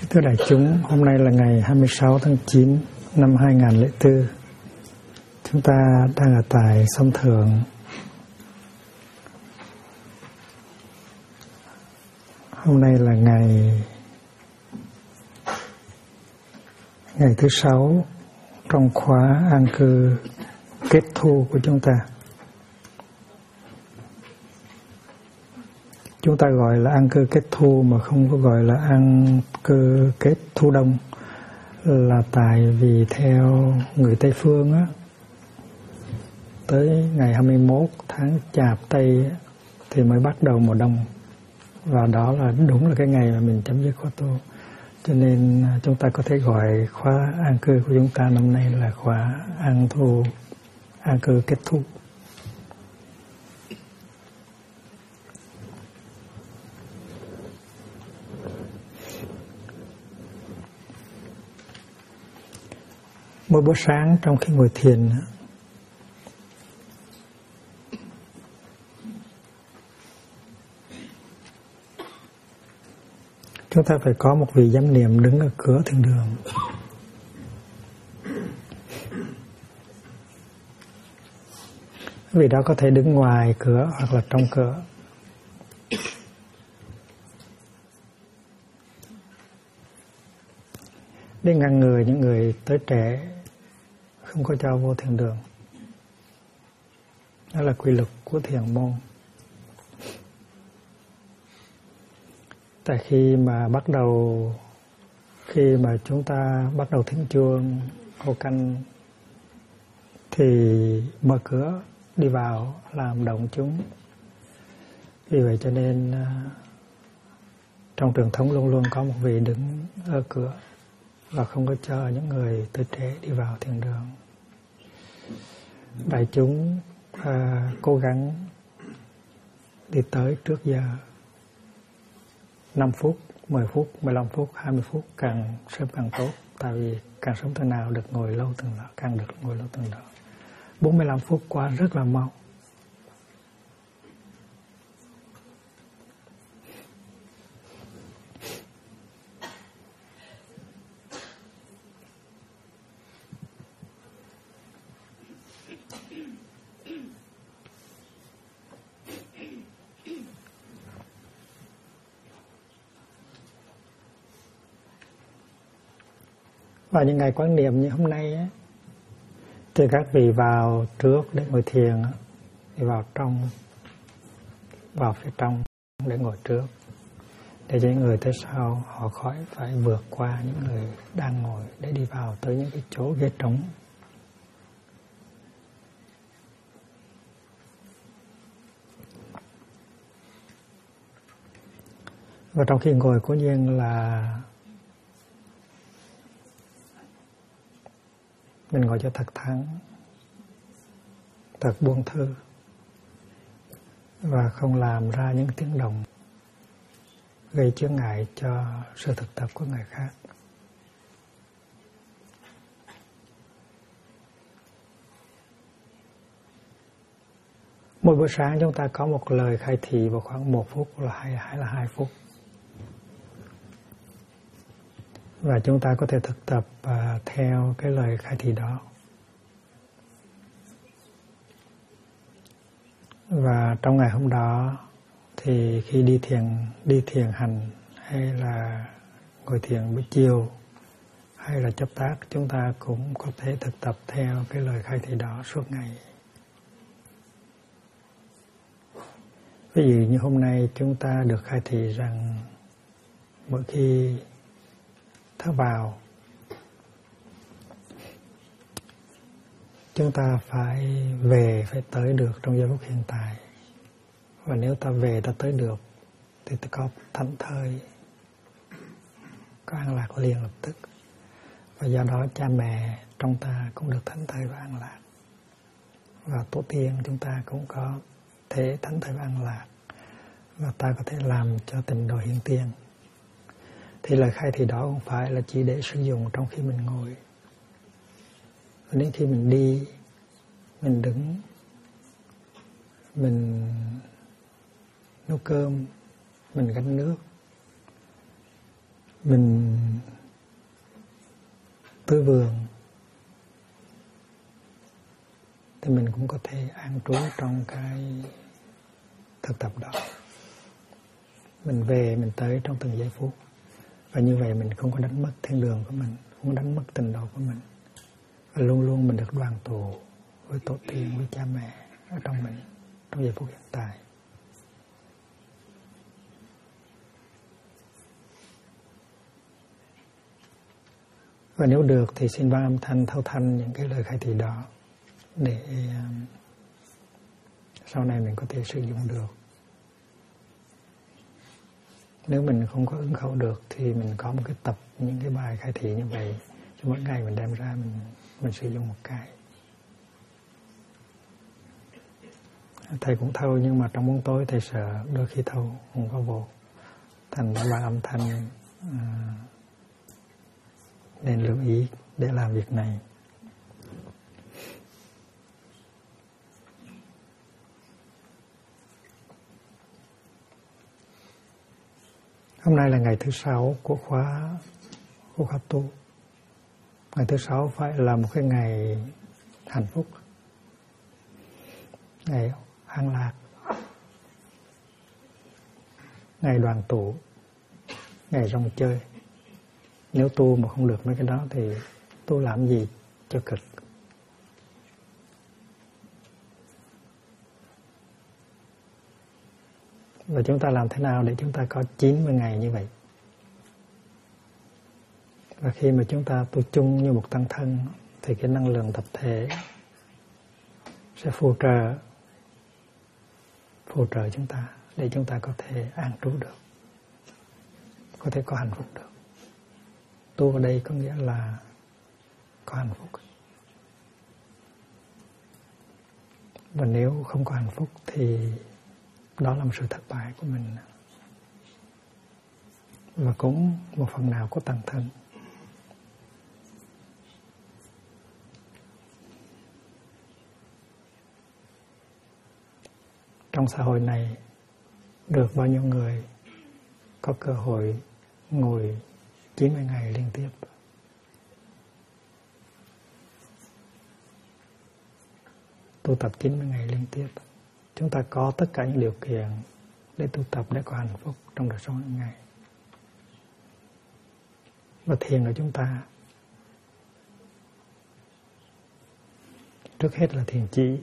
Thưa đại chúng, hôm nay là ngày 26 tháng 9 năm 2004. Chúng ta đang ở tại Sông Thượng. Hôm nay là ngày thứ 6 trong khóa an cư kết thu của chúng ta. Chúng ta gọi là an cư kết thu mà không có gọi là an cư kết thu đông, là tại vì theo người Tây Phương á, tới ngày 21 tháng Chạp Tây thì mới bắt đầu mùa đông, và đó là đúng là cái ngày mà mình chấm dứt khóa tu. Cho nên chúng ta có thể gọi khóa an cư của chúng ta năm nay là khóa an cư kết thu. Mỗi buổi sáng trong khi ngồi thiền, chúng ta phải có một vị giám niệm đứng ở cửa thiền đường. Vị đó có thể đứng ngoài cửa hoặc là trong cửa. Để ngăn ngừa những người tới trễ không có cho vô thiền đường. Đó là quy luật của thiền môn. Tại khi mà chúng ta bắt đầu thính chuông hô canh thì mở cửa đi vào làm động chúng. Vì vậy cho nên trong truyền thống luôn luôn có một vị đứng ở cửa và không có cho những người tới trễ đi vào thiền đường. Đại chúng cố gắng đi tới trước giờ 5 phút, 10 phút, 15 phút, 20 phút, càng sớm càng tốt. Tại vì càng sớm từng nào được ngồi lâu từng đó, càng được ngồi lâu từng đó. 45 phút qua rất là mau. Vào những ngày quán niệm như hôm nay á, thì các vị vào trước để ngồi thiền, thì vào phía trong để ngồi trước, để cho những người tới sau họ khỏi phải vượt qua những người đang ngồi để đi vào tới những cái chỗ ghế trống. Và trong khi ngồi cố nhiên là mình ngồi cho thật thẳng, thật buông thư và không làm ra những tiếng động gây chướng ngại cho sự thực tập của người khác. Mỗi buổi sáng chúng ta có một lời khai thị vào khoảng 1 phút hay là 2 phút. Và chúng ta có thể thực tập theo cái lời khai thị đó. Và trong ngày hôm đó thì khi đi thiền hành hay là ngồi thiền buổi chiều hay là chấp tác, chúng ta cũng có thể thực tập theo cái lời khai thị đó suốt ngày. Ví dụ như hôm nay chúng ta được khai thị rằng mỗi khi thở vào chúng ta phải tới được trong giây phút hiện tại. Và nếu ta tới được thì ta có thảnh thơi, có an lạc liền lập tức. Và do đó cha mẹ trong ta cũng được thảnh thơi và an lạc. Và tổ tiên chúng ta cũng có thể thảnh thơi và an lạc. Và ta có thể làm cho tịnh độ hiện tiền. Thì lời khai thị đó không phải là chỉ để sử dụng trong khi mình ngồi. Đến khi mình đi, mình đứng, mình nấu cơm, mình gánh nước, mình tưới vườn thì mình cũng có thể an trú trong cái thực tập đó. Mình về, mình tới trong từng giây phút. Và như vậy mình không có đánh mất thiên đường của mình, không có đánh mất tình độ của mình. Và luôn luôn mình được đoàn tụ với tổ tiên, với cha mẹ ở trong mình, trong giây phút hiện tại. Và nếu được thì xin ban âm thanh thâu thanh những cái lời khai thị đó để sau này mình có thể sử dụng được. Nếu mình không có ứng khẩu được thì mình có một cái tập những cái bài khai thị như vậy, cho mỗi ngày mình đem ra mình sử dụng một cái. Thầy cũng thâu, nhưng mà trong bóng tối thầy sợ đôi khi thâu không có vô, thành ra ban âm thanh nên lưu ý để làm việc này. Hôm nay là ngày thứ 6 của khóa tu. Ngày thứ 6 phải là một cái ngày hạnh phúc, ngày an lạc, ngày đoàn tụ, ngày rong chơi. Nếu tu mà không được mấy cái đó thì tu làm gì cho cực. Và chúng ta làm thế nào để chúng ta có 90 ngày như vậy? Và khi mà chúng ta tu chung như một tăng thân thì cái năng lượng tập thể sẽ phù trợ chúng ta để chúng ta có thể an trú được, có thể có hạnh phúc được. Tu ở đây có nghĩa là có hạnh phúc. Và nếu không có hạnh phúc thì đó là một sự thất bại của mình, và cũng một phần nào của tăng thân. Trong xã hội này, được bao nhiêu người có cơ hội ngồi 90 ngày liên tiếp? Tu tập 90 ngày liên tiếp. Chúng ta có tất cả những điều kiện để tu tập, để có hạnh phúc trong đời sống hàng ngày. Và thiền của chúng ta trước hết là thiền chỉ.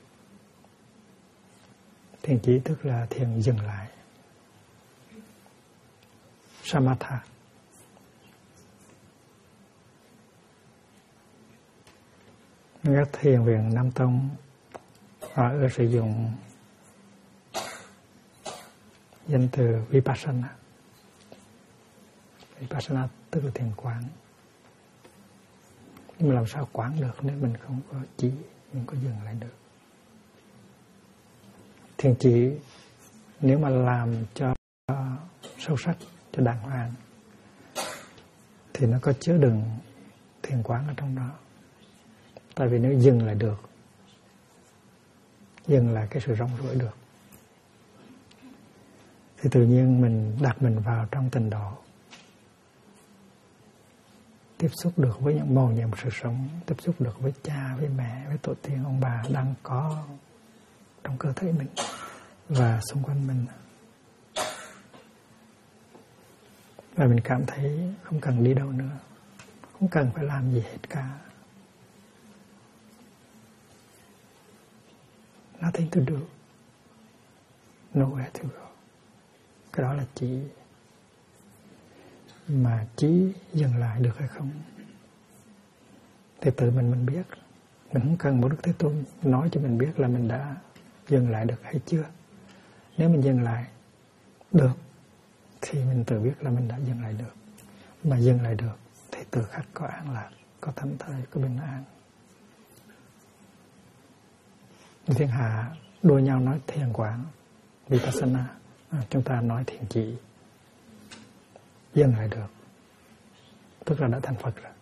Thiền chỉ tức là thiền dừng lại. Samatha. Các thiền viện Nam Tông họ ưa sử dụng danh từ Vipassana. Vipassana tức là thiền quán. Nhưng mà làm sao quán được nếu mình không có chỉ, mình có dừng lại được. Thiền chỉ nếu mà làm cho sâu sắc, cho đàng hoàng thì nó có chứa đựng thiền quán ở trong đó. Tại vì nếu dừng lại được, dừng lại cái sự rong ruổi được, thì tự nhiên mình đặt mình vào trong tình độ, tiếp xúc được với những màu nhiệm sự sống, tiếp xúc được với cha, với mẹ, với tổ tiên, ông bà đang có trong cơ thể mình và xung quanh mình. Và mình cảm thấy không cần đi đâu nữa, không cần phải làm gì hết cả. Nothing to do, nowhere to go. Cái đó là chỉ. Mà chỉ dừng lại được hay không thì tự mình biết. Mình không cần một Đức Thế Tôn nói cho mình biết là mình đã dừng lại được hay chưa. Nếu mình dừng lại được thì mình tự biết là mình đã dừng lại được. Mà dừng lại được thì tự khắc có an lạc, có thảnh thơi, có bình an. Thiên hạ đua nhau nói thiền quán, Vipassana, chúng ta nói thiền chỉ. Dừng lại được tức là đã thành Phật rồi.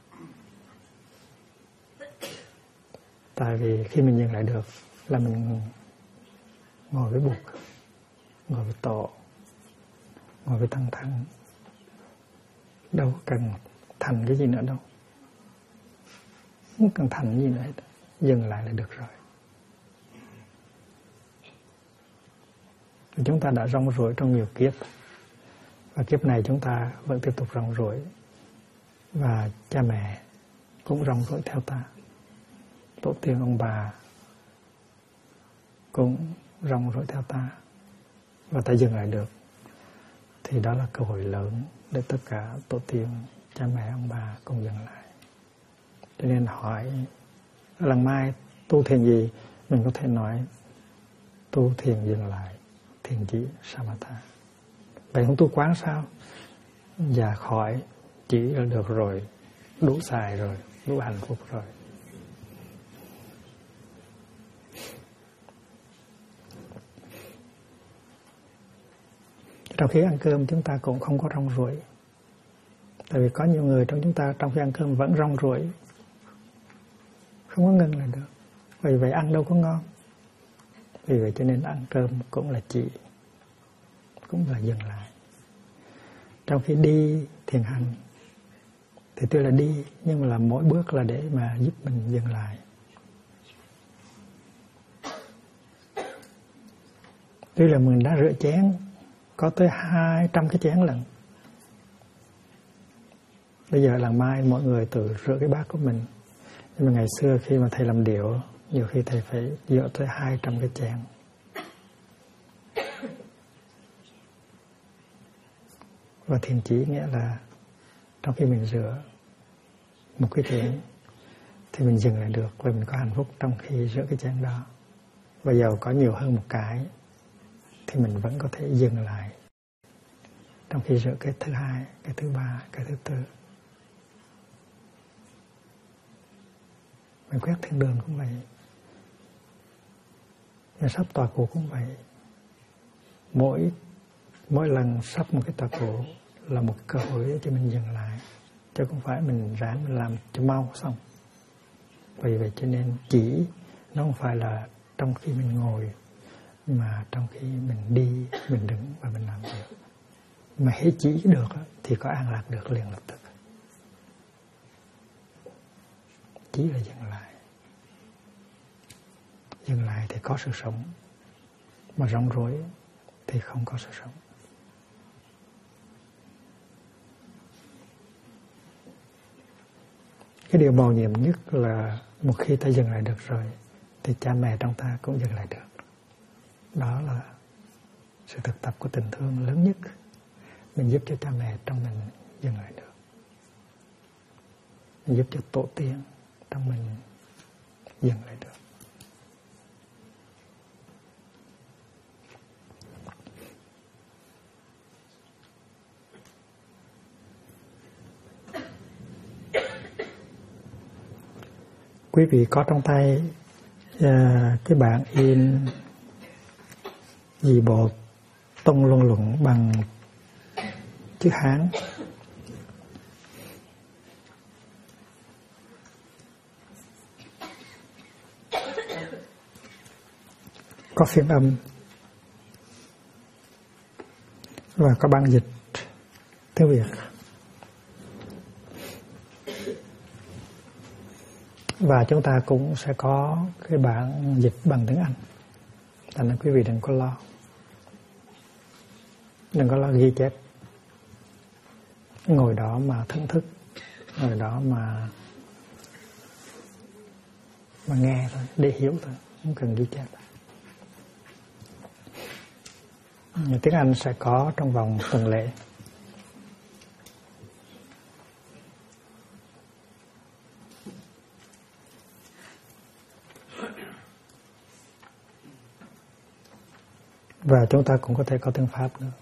Tại vì khi mình dừng lại được là mình ngồi với Bụt, ngồi với Tổ, ngồi với Tăng Thân, đâu cần thành cái gì nữa đâu, không cần thành gì nữa hết, dừng lại là được rồi. Chúng ta đã rong ruổi trong nhiều kiếp, và kiếp này chúng ta vẫn tiếp tục rong ruổi, và cha mẹ cũng rong ruổi theo ta, tổ tiên ông bà cũng rong ruổi theo ta, và ta dừng lại được, thì đó là cơ hội lớn để tất cả tổ tiên, cha mẹ, ông bà cùng dừng lại. Cho nên hỏi lần mai tu thiền gì, mình có thể nói tu thiền dừng lại, thiền chỉ Samatha. Vậy không tu quán sao? Dạ khỏi, chỉ là được rồi, đủ xài rồi, đủ hạnh phúc rồi. Trong khi ăn cơm chúng ta cũng không có rong ruổi. Tại vì có nhiều người trong chúng ta trong khi ăn cơm vẫn rong ruổi, không có ngừng là được. Vì vậy ăn đâu có ngon. Vì vậy cho nên ăn cơm cũng là chỉ, cũng là dừng lại. Trong khi đi thiền hành thì tuy là đi, nhưng mà là mỗi bước là để mà giúp mình dừng lại. Tuy là mình đã rửa chén có tới 200 cái chén lần. Bây giờ lần mai mọi người tự rửa cái bát của mình. Nhưng mà ngày xưa khi mà thầy làm điệu, nhiều khi thầy phải dỡ tới 200 cái chén. Và thiền chỉ nghĩa là trong khi mình rửa một cái chén thì mình dừng lại được, và mình có hạnh phúc trong khi rửa cái chén đó. Và dầu có nhiều hơn một cái thì mình vẫn có thể dừng lại trong khi rửa cái thứ hai, cái thứ ba, cái thứ tư. Mình quét thiên đường cũng vậy, mình sắp tòa cụ cũng vậy. Mỗi lần sắp một cái tòa cụ là một cơ hội để cho mình dừng lại, chứ không phải mình ráng mình làm cho mau xong. Vì vậy cho nên chỉ nó không phải là trong khi mình ngồi, mà trong khi mình đi, mình đứng và mình làm việc. Mà hễ chỉ được thì có an lạc được liền lập tức. Chỉ là dừng lại. Dừng lại thì có sự sống, mà rong rối thì không có sự sống. Cái điều mầu nhiệm nhất là một khi ta dừng lại được rồi thì cha mẹ trong ta cũng dừng lại được. Đó là sự thực tập của tình thương lớn nhất. Mình giúp cho cha mẹ trong mình dừng lại được. Mình giúp cho tổ tiên trong mình dừng lại được. Quý vị có trong tay cái bản in dị bộ Tông Luân Luận bằng chữ Hán. Có phiên âm và có bản dịch tiếng Việt. Và chúng ta cũng sẽ có cái bản dịch bằng tiếng Anh. Thành nên quý vị đừng có lo. Đừng có lo ghi chép. Ngồi đó mà thưởng thức, ngồi đó mà nghe thôi, để hiểu thôi, không cần ghi chép. Tiếng Anh sẽ có trong vòng tuần lễ. Và chúng ta cũng có thể có tiếng Pháp nữa.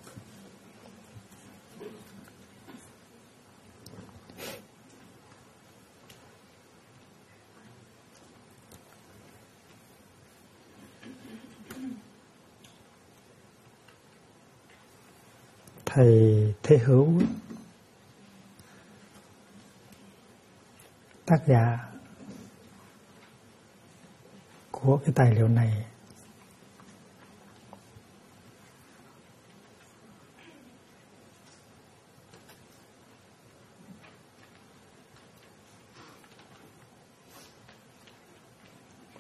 Thầy Thế Hữu, tác giả của cái tài liệu này,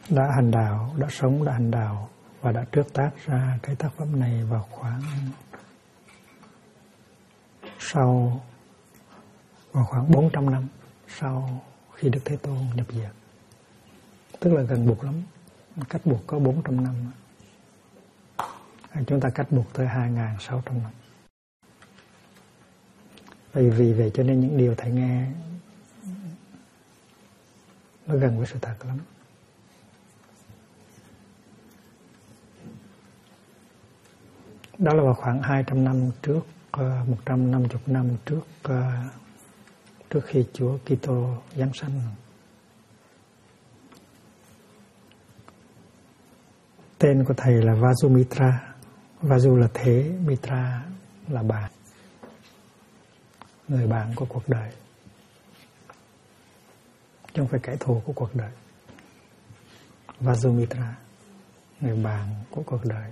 đã hành đạo, đã sống, đã hành đạo và đã trước tác ra cái tác phẩm này vào khoảng 400 năm sau khi Đức Thế Tôn nhập diệt. Tức là gần buộc lắm, cách buộc có 400 năm. Chúng ta cách buộc tới 2.600 năm. Vì vậy cho nên những điều thầy nghe nó gần với sự thật lắm. Đó là vào khoảng 200 năm trước, 150 năm trước khi Chúa Kitô giáng sanh. Tên của thầy là Vajumitra. Vaju là thế, Mitra là bạn, người bạn của cuộc đời, chứ không phải kẻ thù của cuộc đời. Vajumitra, người bạn của cuộc đời.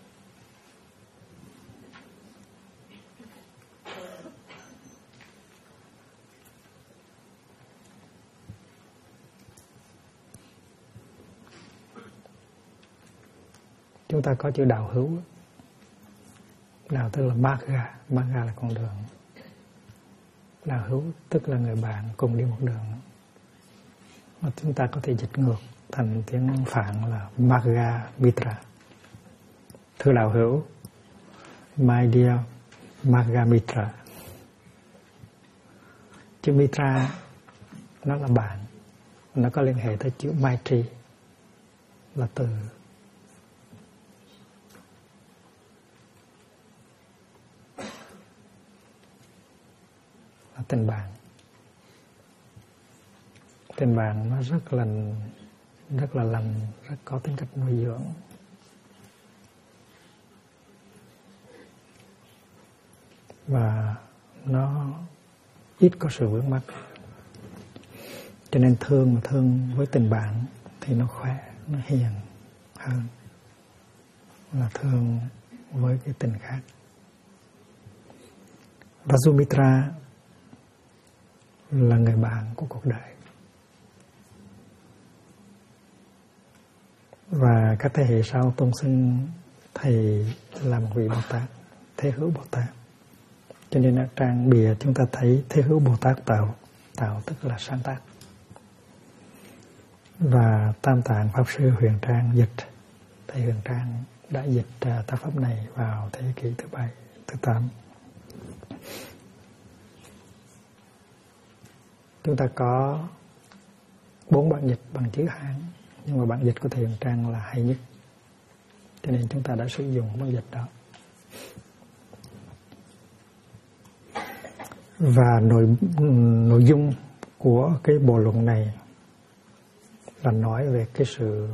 Chúng ta có chữ đạo hữu. Đạo tức là Magga, Magga là con đường. Đạo hữu tức là người bạn cùng đi một đường. Và chúng ta có thể dịch ngược thành tiếng Phạn là Magga Mitra. Thưa đạo hữu, my dear Magga Mitra. Chữ Mitra nó là bạn, nó có liên hệ tới chữ Maitri là từ tình bạn. Tình bạn nó rất là lành, rất có tính cách nuôi dưỡng. Và nó ít có sự vướng mắc. Cho nên thương với tình bạn thì nó khỏe, nó hiền hơn là thương với cái tình khác. Vajumitra là người bạn của cuộc đời. Và các thế hệ sau tôn xưng thầy là một vị Bồ Tát, Thế Hữu Bồ Tát. Cho nên ở trang bìa chúng ta thấy Thế Hữu Bồ Tát tạo tức là sáng tác. Và Tam Tạng Pháp Sư Huyền Trang dịch, thầy Huyền Trang đã dịch tác phẩm này vào thế kỷ thứ 7, thứ 8. Chúng ta có 4 bản dịch bằng chữ Hán, nhưng mà bản dịch của thầy Huyền Trang là hay nhất, cho nên chúng ta đã sử dụng bản dịch đó. Và nội dung của cái bộ luận này là nói về cái sự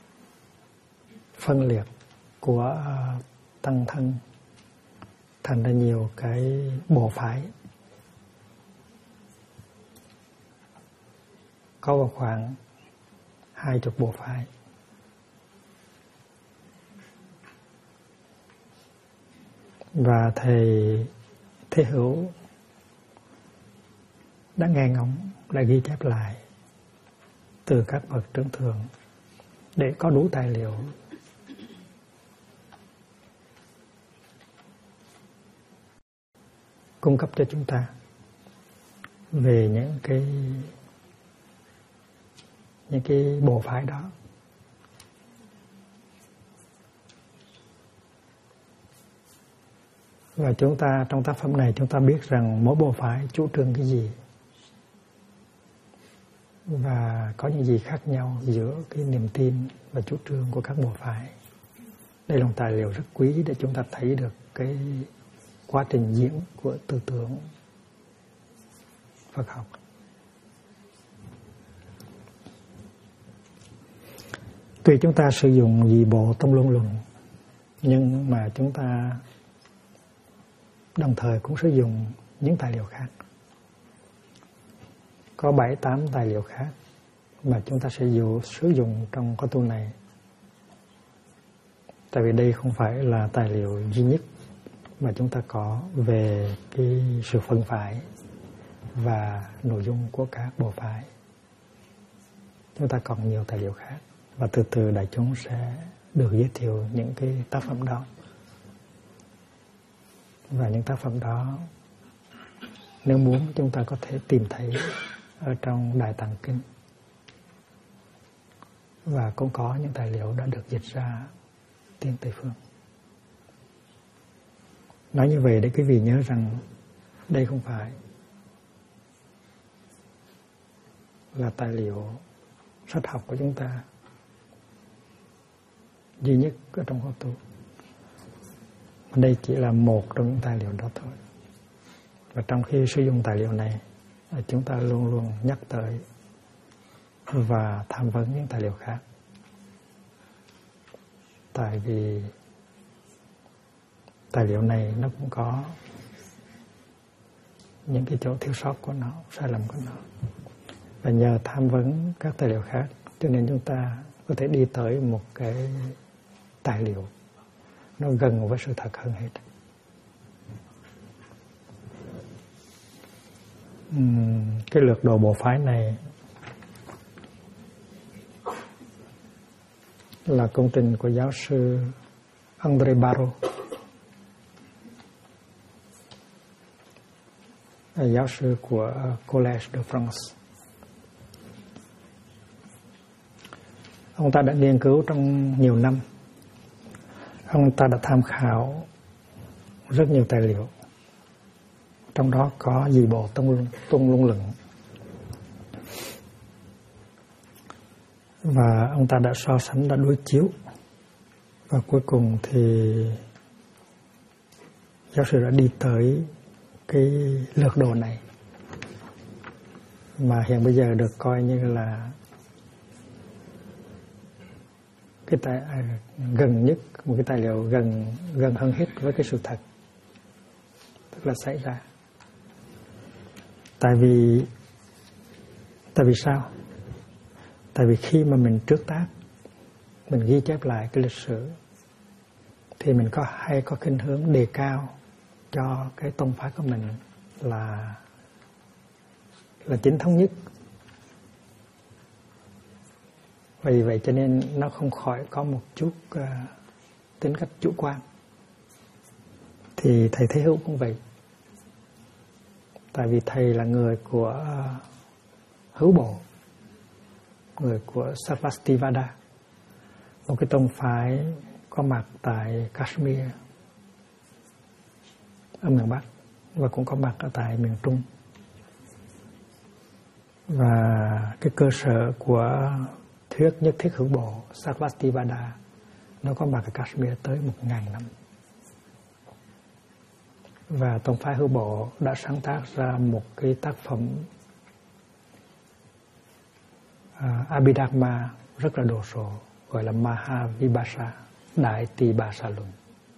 phân liệt của tăng thân thành ra nhiều cái bộ phái. Có vào khoảng 20 bộ phái. Và thầy Thế Hữu đã nghe ngóng, đã ghi chép lại từ các bậc trưởng thượng để có đủ tài liệu cung cấp cho chúng ta về những cái bộ phái đó. Và chúng ta trong tác phẩm này chúng ta biết rằng mỗi bộ phái chủ trương cái gì và có những gì khác nhau giữa cái niềm tin và chủ trương của các bộ phái. Đây là một tài liệu rất quý để chúng ta thấy được cái quá trình diễn của tư tưởng Phật học. Tuy chúng ta sử dụng dị bộ Tâm Luân Luận, nhưng mà chúng ta đồng thời cũng sử dụng những tài liệu khác. Có 7-8 tài liệu khác mà chúng ta sẽ sử dụng trong khóa tu này. Tại vì đây không phải là tài liệu duy nhất mà chúng ta có về cái sự phân phái và nội dung của các bộ phái. Chúng ta còn nhiều tài liệu khác. và từ từ đại chúng sẽ được giới thiệu những cái tác phẩm đó. Và những tác phẩm đó, nếu muốn, chúng ta có thể tìm thấy ở trong Đại Tạng Kinh. Và cũng có những tài liệu đã được dịch ra tiếng Tây Phương. Nói như vậy để quý vị nhớ rằng đây không phải là tài liệu sách học của chúng ta duy nhất ở trong khóa tu. Đây chỉ là một trong những tài liệu đó thôi. Và trong khi sử dụng tài liệu này, chúng ta luôn luôn nhắc tới và tham vấn những tài liệu khác. Tại vì tài liệu này nó cũng có những cái chỗ thiếu sót của nó, sai lầm của nó. Và nhờ tham vấn các tài liệu khác, cho nên chúng ta có thể đi tới một cái tài liệu nó gần với sự thật hơn hết. Cái lược đồ bộ phái này là công trình của giáo sư André Barrault, giáo sư của Collège de France. Ông ta đã nghiên cứu trong nhiều năm. Ông ta đã tham khảo rất nhiều tài liệu, trong đó có Dị Bộ Tung Luân Luận. Và ông ta đã so sánh, đã đối chiếu. Và cuối cùng thì giáo sư đã đi tới cái lược đồ này, mà hiện bây giờ được coi như là cái gần nhất, một cái tài liệu gần hơn hết với cái sự thật, tức là xảy ra. Tại vì sao? Tại vì khi mà mình trước tác, mình ghi chép lại cái lịch sử, thì mình hay có khuynh hướng đề cao cho cái tông phái của mình là chính thống nhất. Vì vậy cho nên nó không khỏi có một chút tính cách chủ quan. Thì thầy Thế Hữu cũng vậy. Tại vì thầy là người của Hữu Bộ, người của Sarvastivada, một cái tông phái có mặt tại Kashmir ở miền Bắc và cũng có mặt ở tại miền Trung. Và cái cơ sở của thuyết nhất thiết hữu bộ Sarvastivada nó có mặt ở Kashmir tới 1000 năm. Và tông phái hữu bộ đã sáng tác ra một cái tác phẩm Abhidharma rất là đồ sộ, gọi là Mahavibhasa, Đại Tỳ Bà Sa Luận.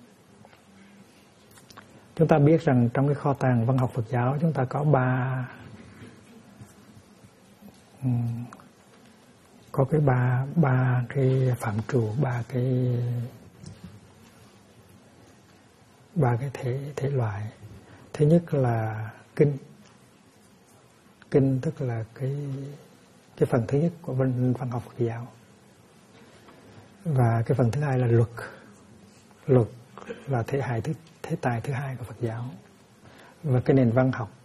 Chúng ta biết rằng trong cái kho tàng văn học Phật giáo chúng ta có ba cái phạm trù, ba cái thể loại. Thứ nhất là kinh tức là cái phần thứ nhất của văn học Phật giáo. Và cái phần thứ hai là luật là thế tài thứ hai của Phật giáo. Và cái nền văn học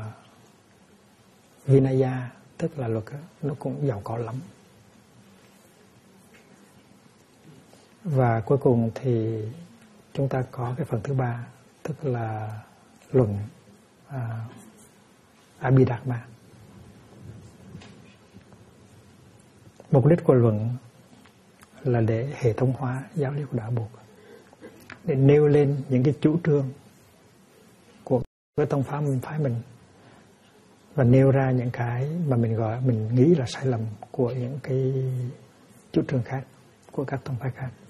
Vinaya tức là luật đó, nó cũng giàu có lắm. Và cuối cùng thì chúng ta có cái phần thứ ba, tức là luận Abhidharma. Mục đích của luận là để hệ thống hóa giáo lý của Đạo Buộc, để nêu lên những cái chủ trương của cái tông phái mình và nêu ra những cái mà mình nghĩ là sai lầm của những cái chủ trương khác của các tông phái khác.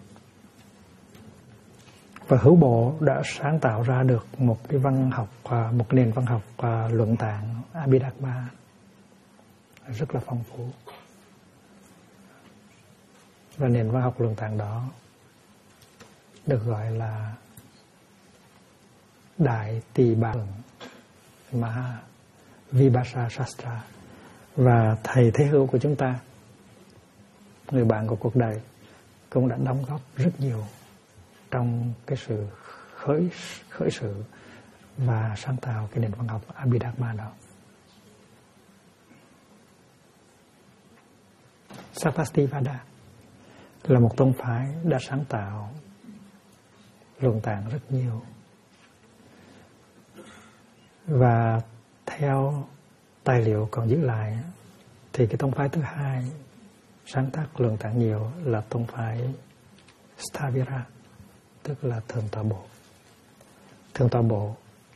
Và Hữu Bộ đã sáng tạo ra được một cái văn học, một nền văn học luận tạng Abhidharma rất là phong phú. Và nền văn học luận tạng đó được gọi là Đại Tỳ Bà Mahavibhasa Shastra. Và thầy Thế Hữu của chúng ta người bạn của cuộc đời, cũng đã đóng góp rất nhiều trong cái sự khởi sự và sáng tạo cái nền văn học Abhidharma đó. Sarvastivada là một tông phái đã sáng tạo luận tạng rất nhiều, và theo tài liệu còn giữ lại thì cái tông phái thứ hai sáng tác luận tạng nhiều là tông phái Stavira, tức là Thượng Tọa Bộ. Thượng Tọa Bộ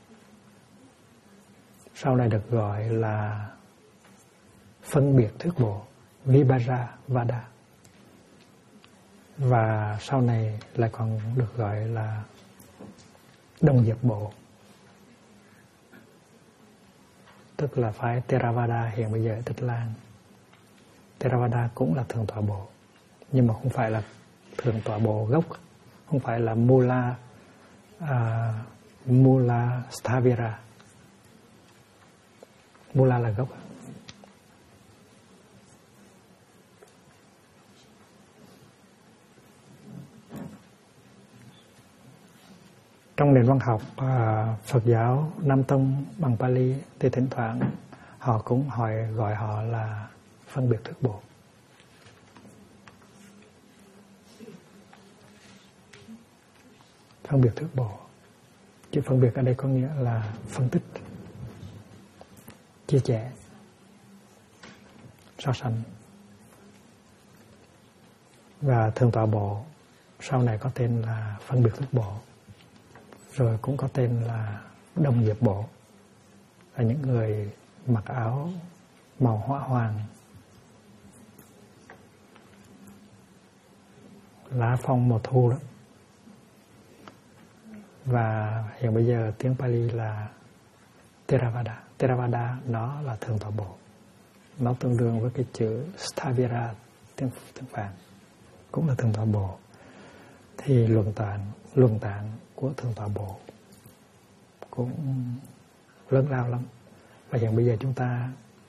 sau này được gọi là phân biệt thuyết bộ, Vibhajavada, và sau này lại còn được gọi là đồng diệp bộ, tức là phái Theravada hiện bây giờ ở Tích Lan. Theravada cũng là Thượng Tọa Bộ, nhưng mà không phải là Thượng Tọa Bộ gốc, không phải là Mula Stavira. Mula là gốc. Trong nền văn học Phật giáo Nam Tông bằng Pali thì thỉnh thoảng họ cũng gọi họ là phân biệt thuyết bộ. Phân biệt thuyết bộ. Chữ phân biệt ở đây có nghĩa là phân tích, chia sẻ, so sánh. Và Thượng Tọa Bộ sau này có tên là phân biệt thuyết bộ, rồi cũng có tên là đồng diệp bộ, là những người mặc áo màu hỏa hoàng, lá phong mùa thu đó. Và hiện bây giờ tiếng Pali là Theravada. Theravada nó là Thượng Tọa Bộ, nó tương đương với cái chữ Stavira tiếng Phạn, cũng là Thượng Tọa Bộ. Thì luận tạng của Thượng Tọa Bộ cũng lớn lao lắm. Và hiện bây giờ chúng ta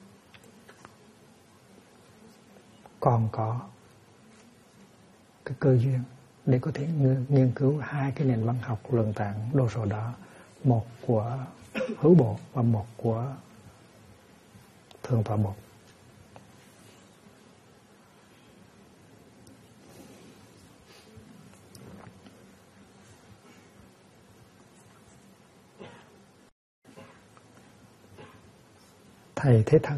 còn có cái cơ duyên để có thể nghiên cứu hai cái nền văn học luận tạng đồ sộ đó, một của Hữu Bộ và một của Thượng Tọa Bộ. Thầy Thế Thân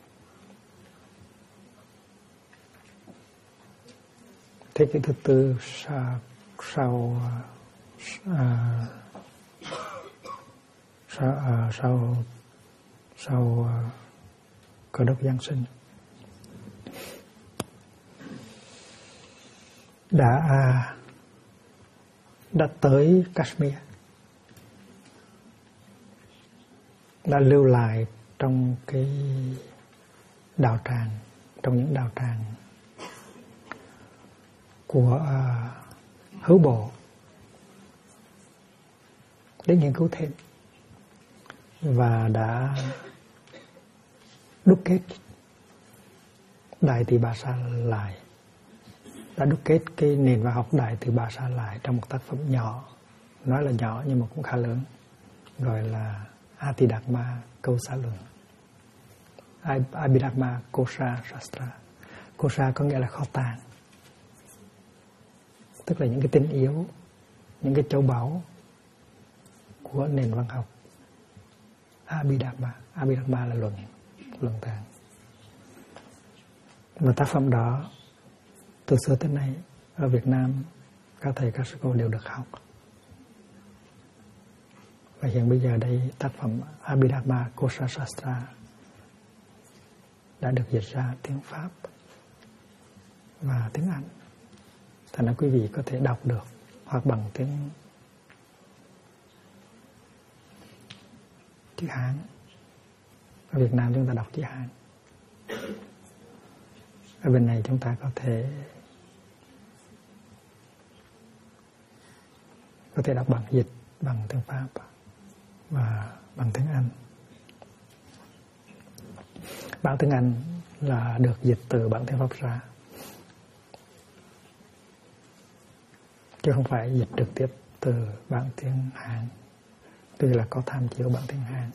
thế kỷ thứ tư sau Cơ Đốc Giáng sinh đã tới Kashmir, đã lưu lại trong cái đạo tràng, trong những đạo tràng của Hữu Bộ để nghiên cứu thêm, và đã đúc kết Đại Tỳ Bà Sa lại, đã đúc kết cái nền văn học Đại Tỳ Bà Sa lại trong một tác phẩm nhỏ, nói là nhỏ nhưng mà cũng khá lớn, gọi là Adhidharma Câu Xá Luận, Abhidharma Kosha Shastra. Kosha có nghĩa là kho tàng, tức là những cái tinh yếu, những cái châu báu của nền văn học Abhidharma. Abhidharma là luận tạng. Và tác phẩm đó từ xưa tới nay ở Việt Nam các thầy các sư cô đều được học. Và hiện bây giờ đây tác phẩm Abhidharma Kosha Shastra đã được dịch ra tiếng Pháp và tiếng Anh. Thành ra quý vị có thể đọc được hoặc bằng chữ Hán. Ở Việt Nam chúng ta đọc chữ Hán. Ở bên này chúng ta có thể đọc bằng dịch, bằng tiếng Pháp và bằng tiếng Anh. Bản tiếng Anh là được dịch từ bản tiếng Pháp ra. chứ không phải dịch trực tiếp từ bản tiếng Hán, tuy là có tham chiếu bản tiếng Hán.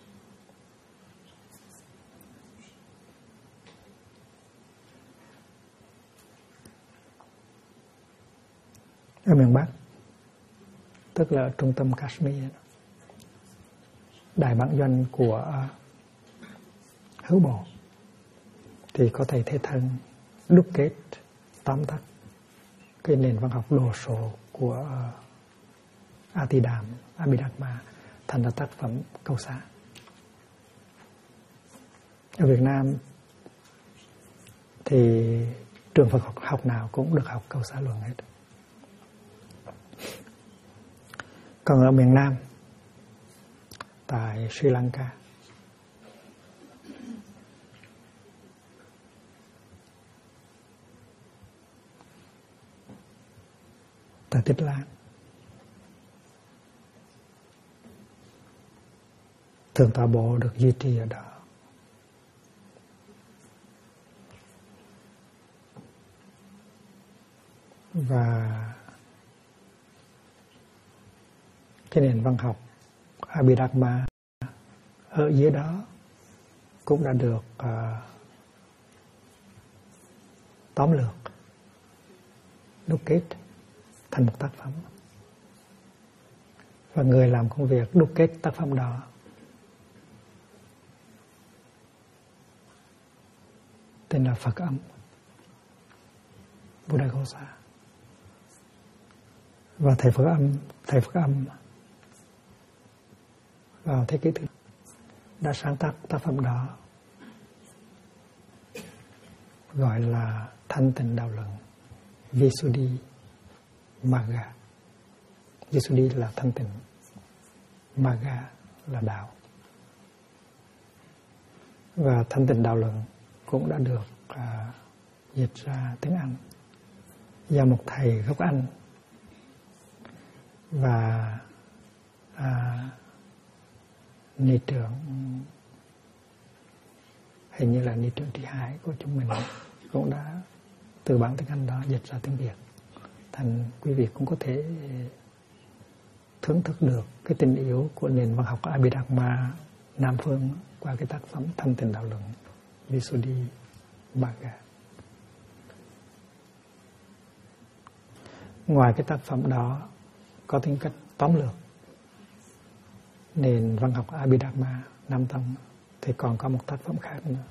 Ở miền Bắc, tức là trung tâm Kashmir, đại bản doanh của Hữu Bồ, thì có thầy Thế Thân đúc kết tóm tắt cái nền văn học đồ sộ của Abhidhamma thành ra tác phẩm Câu Xá. Ở Việt Nam thì trường Phật học nào cũng được học Câu Xá Luận hết. Còn ở miền Nam, tại Sri Lanka, tại Tích Lan, Thượng Tọa Bộ được duy trì ở đó. Và cái nền văn học Abhidhamma ở dưới đó cũng đã được tóm lược, đúc kết thành một tác phẩm. Và người làm công việc đúc kết tác phẩm đó tên là Phật Âm, Buddhaghosa. Và thầy Phật Âm vào thế kỷ thứ đã sáng tác tác phẩm đó, gọi là Thanh Tịnh Đạo Luận, Visuddhi Magga. Visuddhi là thanh tịnh, Magga là đạo. Và Thanh Tịnh Đạo Luận cũng đã được dịch ra tiếng Anh do một thầy gốc Anh và ni trưởng, hình như là ni trưởng Trí Hải của chúng mình cũng đã từ bản tiếng Anh đó dịch ra tiếng Việt. Thành quý vị cũng có thể thưởng thức được cái tình yêu của nền văn học Abhidhamma Nam Phương qua cái tác phẩm Thanh Tịnh Đạo Luận, Visuddhi Magga. Ngoài cái tác phẩm đó có tính cách tóm lược nền văn học Abhidhamma Nam Tông, thì còn có một tác phẩm khác nữa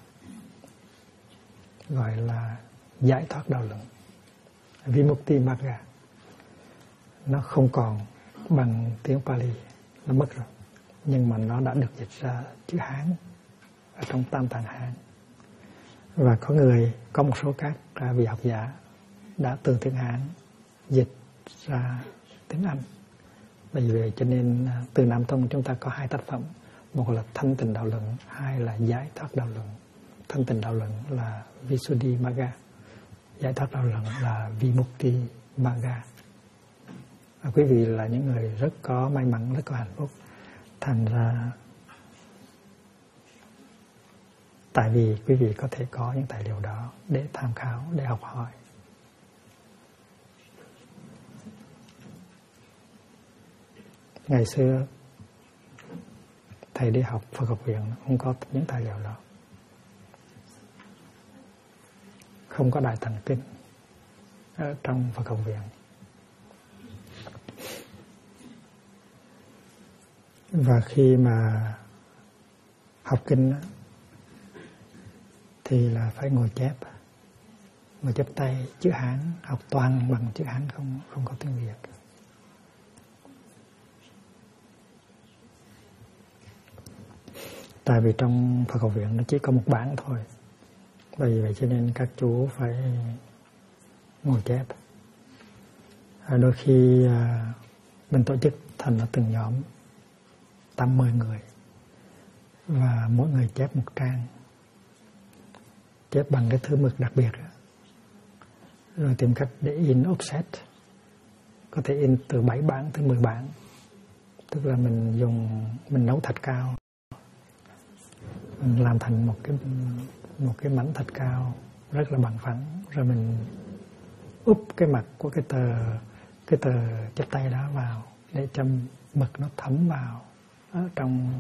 gọi là Giải Thoát Đạo Luận, Vimukti Magga. Nó không còn bằng tiếng Pali, nó mất rồi, nhưng mà nó đã được dịch ra chữ Hán ở trong Tam Tạng Hán. Và có một số các vị học giả đã từ tiếng Hán dịch ra tiếng Anh. Bởi vì cho nên từ Nam Tông chúng ta có hai tác phẩm, một là Thanh Tịnh Đạo Luận, hai là Giải Thoát Đạo Luận. Thanh Tịnh Đạo Luận là Visuddhi Magga, Giải Thoát Đạo Luận là Vimukti Magga. Và quý vị là những người rất có may mắn, rất có hạnh phúc. Thành ra tại vì quý vị có thể có những tài liệu đó để tham khảo, để học hỏi. Ngày xưa thầy đi học Phật học viện không có những tài liệu đó, không có Đại Tạng Kinh ở trong Phật học viện. Và khi mà học kinh thì là phải ngồi chép tay chữ Hán, học toàn bằng chữ Hán, không có tiếng Việt. Tại vì trong Phật học viện nó chỉ có một bản thôi, bởi vậy cho nên các chú phải ngồi chép. Đôi khi mình tổ chức thành là từng nhóm 80 người, và mỗi người chép một trang, chép bằng cái thứ mực đặc biệt đó. Rồi tìm cách để in offset, có thể in từ 7 bản tới 10 bản, tức là mình nấu thạch cao, mình làm thành một cái mảnh thạch cao rất là bằng phẳng, rồi mình úp cái mặt của cái cái tờ chép tay đó vào để cho mực nó thấm vào ở trong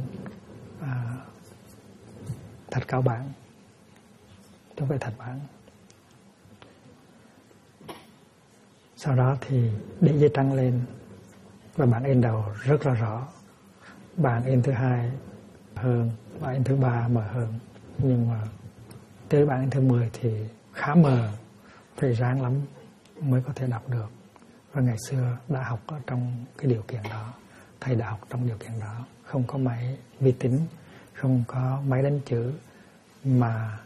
thạch cao bản, không phải thạch bản. Sau đó thì để giấy trắng lên và bản in đầu rất là rõ. Bản in thứ hai hơn, bản in thứ ba mờ hơn, nhưng mà tới bản in thứ 10 thì khá mờ, phải ráng lắm mới có thể đọc được. Và ngày xưa đã học ở trong cái điều kiện đó, thầy đã học trong điều kiện đó, không có máy vi tính, không có máy đánh chữ, mà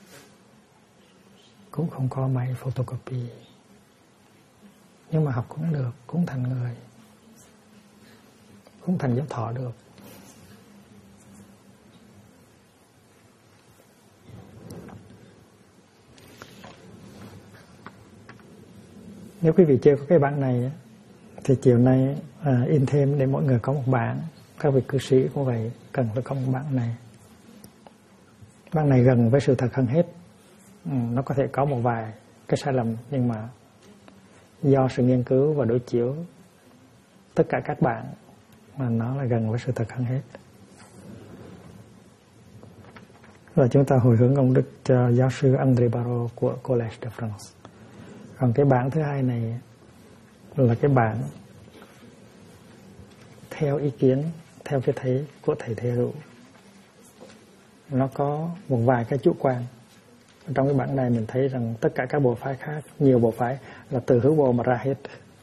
cũng không có máy photocopy. Nhưng mà học cũng được, cũng thành người, cũng thành giáo thọ được. Nếu quý vị chưa có cái bản này thì chiều nay in thêm để mỗi người có một bản. Các vị cư sĩ cũng vậy, cần phải có một bản này. Bản này gần với sự thật hơn hết. Nó có thể có một vài cái sai lầm, nhưng mà do sự nghiên cứu và đối chiếu tất cả các bạn mà nó là gần với sự thật hơn hết. Và chúng ta hồi hướng công đức cho giáo sư André Barreau của Collège de France. Còn cái bản thứ hai này là cái bản theo ý kiến, theo cái thấy của thầy Thế Hữu. Nó có một vài cái chủ quan. Trong cái bản này mình thấy rằng tất cả các bộ phái khác, nhiều bộ phái là từ hữu bộ mà ra hết.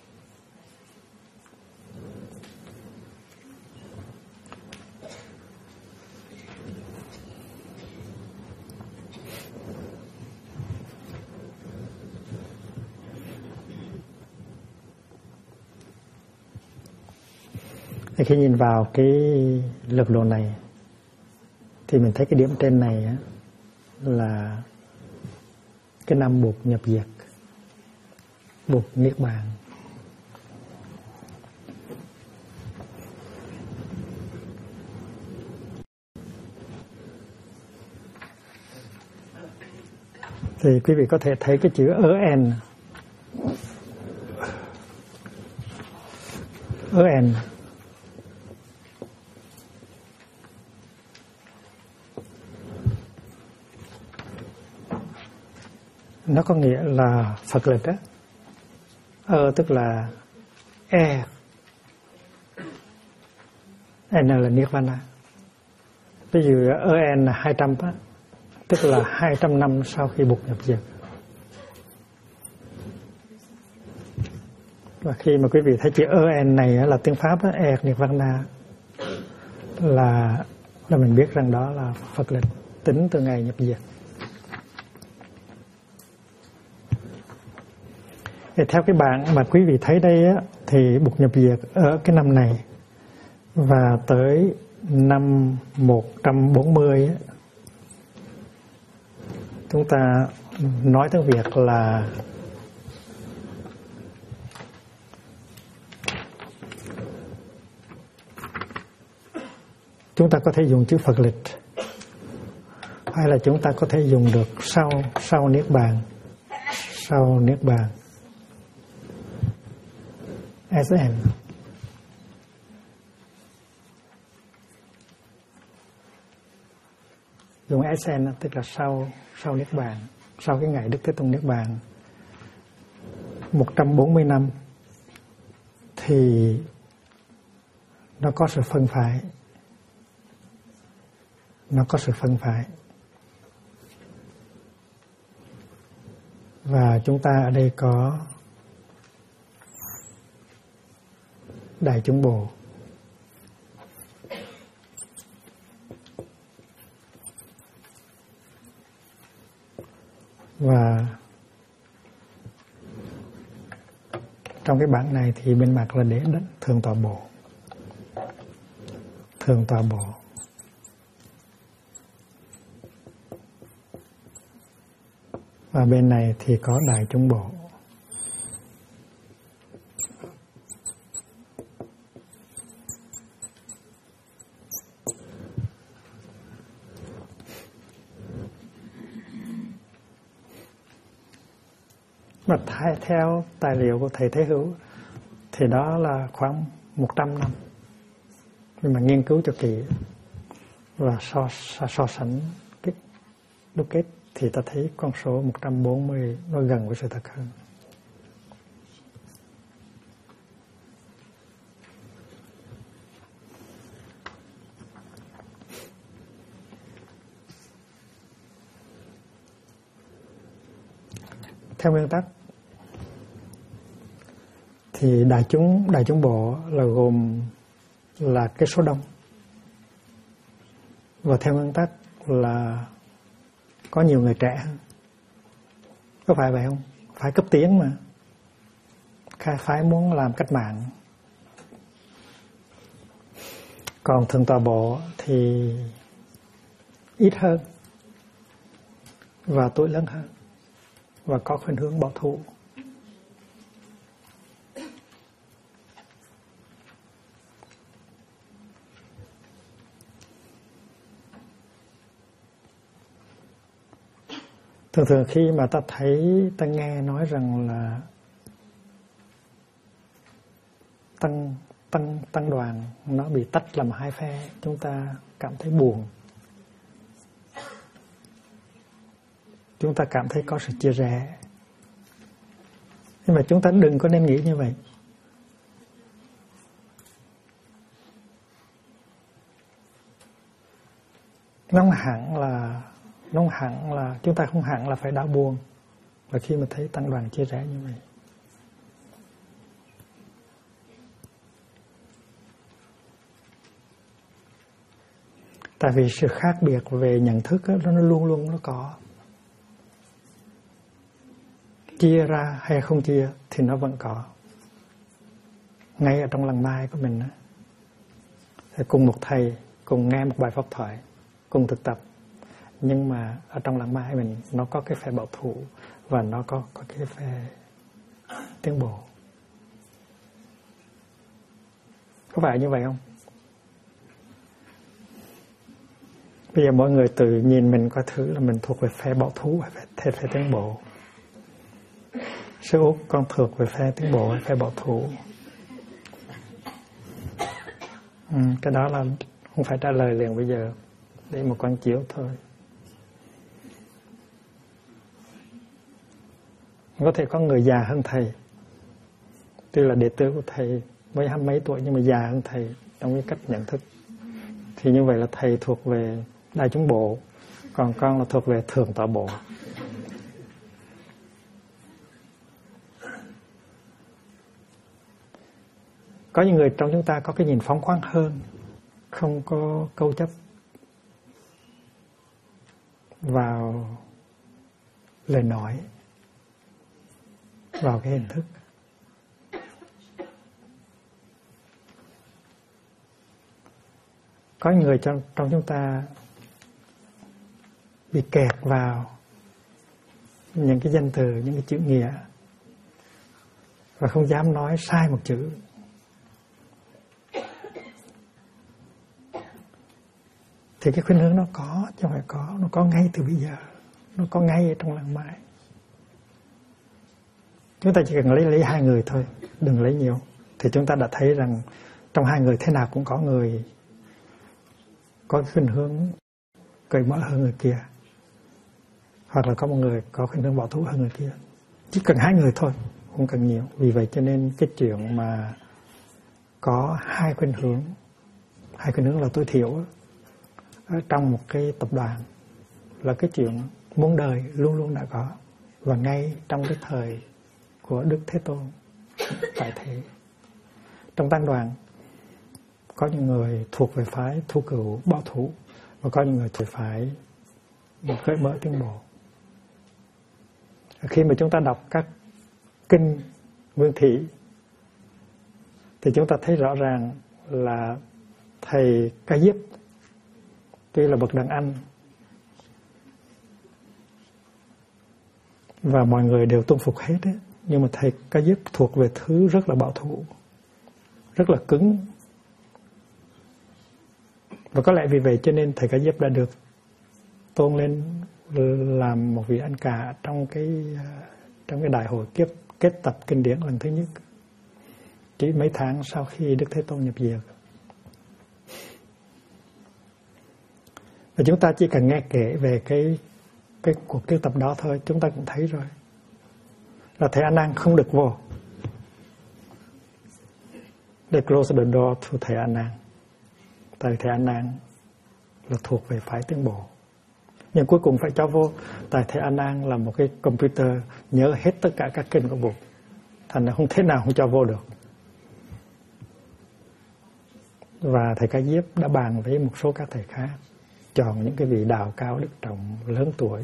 Thì khi nhìn vào cái lực độ này thì mình thấy cái điểm trên này á, là cái năm buộc nhập diệt, buộc niết bàn. Thì quý vị có thể thấy cái chữ EN, EN nó có nghĩa là Phật lực á. Tức là N là Nirvana. Ví dụ EN là 200 á, tức là 200 năm sau khi buộc nhập diệt. Và khi mà quý vị thấy chữ EN này là tiếng Pháp á, Nirvana, là mình biết rằng đó là Phật lịch tính từ ngày nhập diệt. Thì theo cái bảng mà quý vị thấy đây á, thì buộc nhập diệt ở cái năm này và tới năm 140 á, chúng ta nói tiếng Việt là chúng ta có thể dùng chữ Phật lịch, hay là chúng ta có thể dùng được sau niết bàn, sau niết bàn, SN. Dùng SN tức là sau niết bàn, sau cái ngày Đức Thế Tôn niết bàn 140 năm thì nó có sự phân phái. Nó có sự phân phái. Và chúng ta ở đây có Đại chúng Bồ, và trong cái bảng này thì bên mặt là để Thượng Tọa Bồ, Thượng Tọa Bồ. Và bên này thì có Đại chúng Bộ. Và theo tài liệu của thầy Thế Hữu thì đó là khoảng 100 năm. Nhưng mà nghiên cứu cho kỹ và so sánh cái đúc kết thì ta thấy con số 140 nó gần với sự thật hơn. Theo nguyên tắc thì đại chúng bộ là gồm là cái số đông, và theo nguyên tắc là có nhiều người trẻ hơn. Có phải vậy không? Phải cấp tiến mà. Khai phái muốn làm cách mạng. Còn thượng tọa bộ thì ít hơn và tuổi lớn hơn và có khuynh hướng bảo thủ. Thường khi mà ta nghe nói rằng là tăng đoàn nó bị tách làm hai phe, chúng ta cảm thấy buồn. Chúng ta cảm thấy có sự chia rẽ. Nhưng mà chúng ta đừng có nên nghĩ như vậy. Nóng hẳn là chúng ta không hẳn là phải đau buồn và khi mà thấy tăng đoàn chia rẽ như vậy. Tại vì sự khác biệt về nhận thức đó, nó luôn luôn nó có. Chia ra hay không chia thì nó vẫn có. Ngay ở trong làng mai của mình đó, cùng một thầy, cùng nghe một bài pháp thoại, cùng thực tập, nhưng mà ở trong làng mai mình nó có cái phe bảo thủ và nó có cái phe tiến bộ. Có phải như vậy không? Bây giờ mọi người tự nhìn mình coi thử là mình thuộc về phe bảo thủ hay phe tiến bộ. Sư Út, con thuộc về phe tiến bộ hay phe bảo thủ? Cái đó là không phải trả lời liền bây giờ, để một con chiếu thôi. Có thể có người già hơn thầy, tuy là đệ tử của thầy mới 20 mấy tuổi nhưng mà già hơn thầy trong cái cách nhận thức. Thì như vậy là thầy thuộc về đại chúng bộ, còn con là thuộc về thượng tọa bộ. Có những người trong chúng ta có cái nhìn phóng khoáng hơn, không có câu chấp vào lời nói, vào cái hình thức. Có người trong chúng ta bị kẹt vào những cái danh từ, những cái chữ nghĩa và không dám nói sai một chữ. Thì cái khuynh hướng nó có, chứ không phải có, nó có ngay từ bây giờ, nó có ngay ở trong làng mai. Chúng ta chỉ cần lấy 2 người thôi, đừng lấy nhiều. Thì chúng ta đã thấy rằng trong 2 người thế nào cũng có người có khuynh hướng cởi mở hơn người kia, hoặc là có một người có khuynh hướng bảo thủ hơn người kia. Chỉ cần 2 người thôi, không cần nhiều. Vì vậy cho nên cái chuyện mà có 2 khuynh hướng là tối thiểu ở trong một cái tập đoàn là cái chuyện muôn đời luôn luôn đã có, và ngay trong cái thời của Đức Thế Tôn tại thế. Trong tăng đoàn có những người thuộc về phái thu cửu bảo thủ và có những người thuộc phái cởi mở tiến bộ. Khi mà chúng ta đọc các kinh Nguyên Thủy thì chúng ta thấy rõ ràng là thầy Ca Diếp tuy là bậc đàn anh và mọi người đều tuân phục hết ấy, nhưng mà thầy Ca Diếp thuộc về thứ rất là bảo thủ, rất là cứng. Và có lẽ vì vậy cho nên thầy Ca Diếp đã được tôn lên làm một vị anh cả trong cái đại hội kết tập kinh điển lần thứ nhất. chỉ mấy tháng sau khi Đức Thế Tôn nhập diệt. Và chúng ta chỉ cần nghe kể về cái cuộc kiến tập đó thôi, chúng ta cũng thấy rồi. Là thầy A Nan không được vô. They close the door to thầy A Nan. Tại thầy A Nan là thuộc về phái tiến bộ. Nhưng cuối cùng phải cho vô. Tại thầy A Nan là một cái computer nhớ hết tất cả các kinh của Bụt. Thành ra không thế nào không cho vô được. Và thầy Ca Diếp đã bàn với một số các thầy khác, chọn những cái vị đạo cao đức trọng lớn tuổi,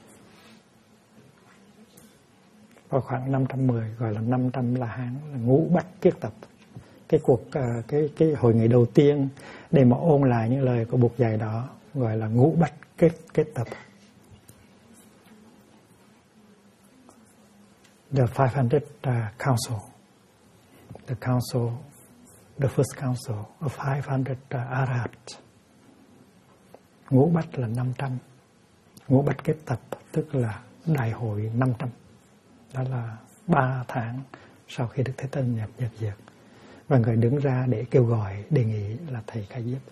vào khoảng 510, gọi là 500 La Hán, là ngũ bách kiết tập. Cái cuộc cái hội nghị đầu tiên để mà ôn lại những lời của Bụt dạy đó gọi là ngũ bách kết tập. The 500 council, the council, the first council of 500 Arhat. Ngũ bách là 500, ngũ bách kết tập tức là đại hội 500. Đó là 3 tháng sau khi Đức Thế Tôn nhập diệt. Và người đứng ra để kêu gọi, đề nghị là thầy Ca Diếp.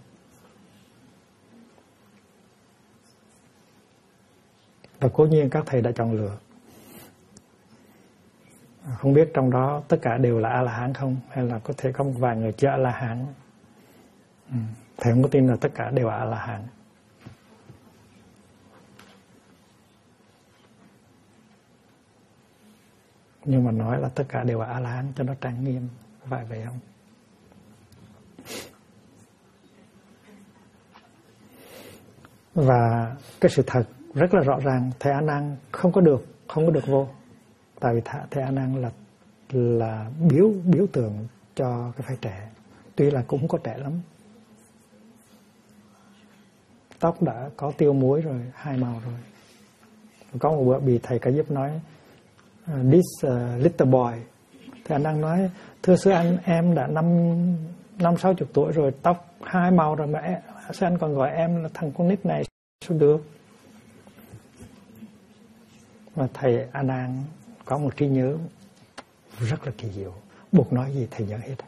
Và cố nhiên các thầy đã chọn lựa. Không biết trong đó tất cả đều là A-la-hán không, hay là có thể có một vài người chưa A-la-hán. Thầy không có tin là tất cả đều là A-la-hán. Nhưng mà nói là tất cả đều là A-la-hán cho nó trang nghiêm, phải vậy không? Và cái sự thật rất là rõ ràng, thầy A Nan không có được vô. Tại vì thầy A Nan là biểu tượng cho cái phái trẻ. Tuy là cũng không có trẻ lắm. Tóc đã có tiêu muối rồi, 2 màu rồi. Có một bữa bị thầy Ca Diếp nói, this little boy. Thầy A Nan nói, thưa sư anh, em đã 50-60 tuổi rồi, tóc 2 màu rồi mà sư anh còn gọi em là thằng con nít này, sao được? Mà thầy A Nan có một trí nhớ rất là kỳ diệu. Buộc nói gì thầy nhớ hết.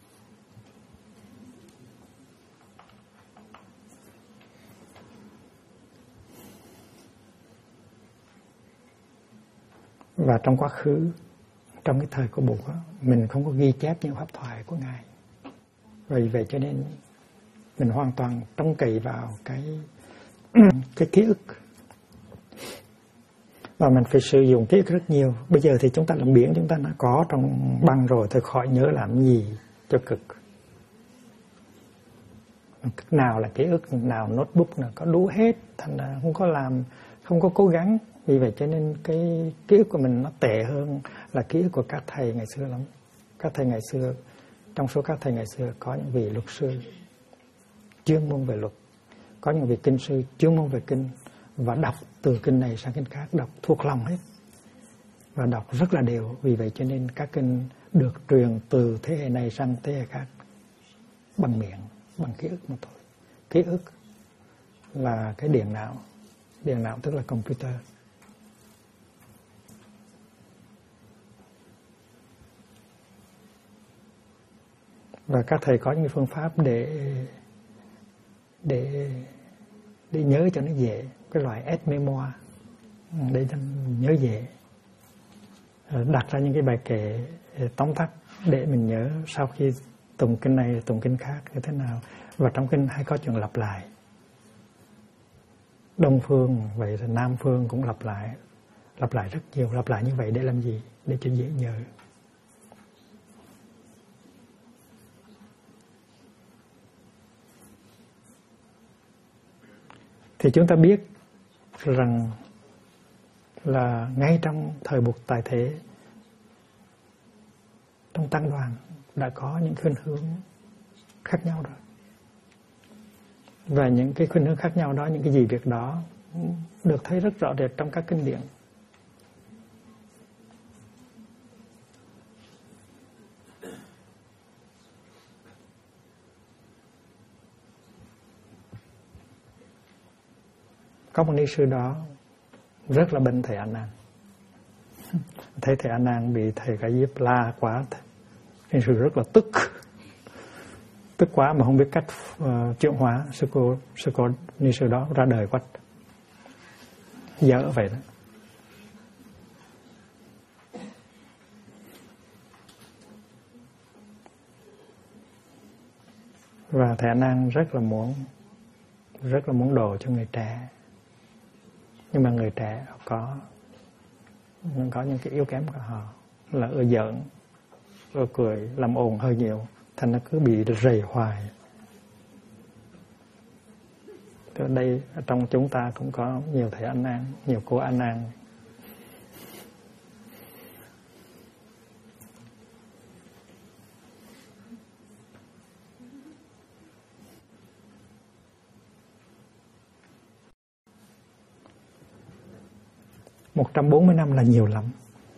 Và trong quá khứ, trong cái thời của Bụt, mình không có ghi chép những pháp thoại của Ngài. Vì vậy cho nên mình hoàn toàn trông cậy vào cái ký ức. Và mình phải sử dụng ký ức rất nhiều. Bây giờ thì chúng ta làm biển, chúng ta đã có trong băng rồi, thôi khỏi nhớ làm gì cho cực. Nào là ký ức, nào notebook, nào có đủ hết. Thành ra không có cố gắng. Vì vậy cho nên cái ký ức của mình nó tệ hơn là ký ức của các thầy ngày xưa lắm. Các thầy ngày xưa, trong số các thầy ngày xưa có những vị luật sư chuyên môn về luật, có những vị kinh sư chuyên môn về kinh, và đọc từ kinh này sang kinh khác, đọc thuộc lòng hết và đọc rất là đều. Vì vậy cho nên các kinh được truyền từ thế hệ này sang thế hệ khác bằng miệng, bằng ký ức mà thôi. Ký ức là cái điện não tức là computer. Và các thầy có những phương pháp để nhớ cho nó dễ, cái loại aide-mémoire để cho nhớ dễ, đặt ra những cái bài kệ tóm tắt để mình nhớ sau khi tụng kinh này tụng kinh khác như thế nào. Và trong kinh hay có chuyện lặp lại, Đông phương vậy thì Nam phương cũng lặp lại rất nhiều. Lặp lại như vậy để làm gì? Để cho dễ nhớ. Thì chúng ta biết rằng là ngay trong thời Bụt tại thế, trong tăng đoàn đã có những khuynh hướng khác nhau rồi. Và những cái khuynh hướng khác nhau đó, những cái gì việc đó được thấy rất rõ rệt trong các kinh điển. Có một ni sư đó rất là bên thầy A Nan. Thấy thầy A Nan bị thầy Ca Diếp la quá, Ni sư rất là tức quá mà không biết cách chuyển hóa. Sư cô ni sư đó ra đời quách dở vậy đó. Và thầy A Nan rất là muốn độ cho người trẻ, nhưng mà người trẻ có những cái yếu kém của họ, là ưa giỡn, ưa cười, làm ồn hơi nhiều, thành nó cứ bị rầy hoài. Ở đây trong chúng ta cũng có nhiều thầy A Nan, nhiều cô A Nan. Một 140 năm là nhiều lắm.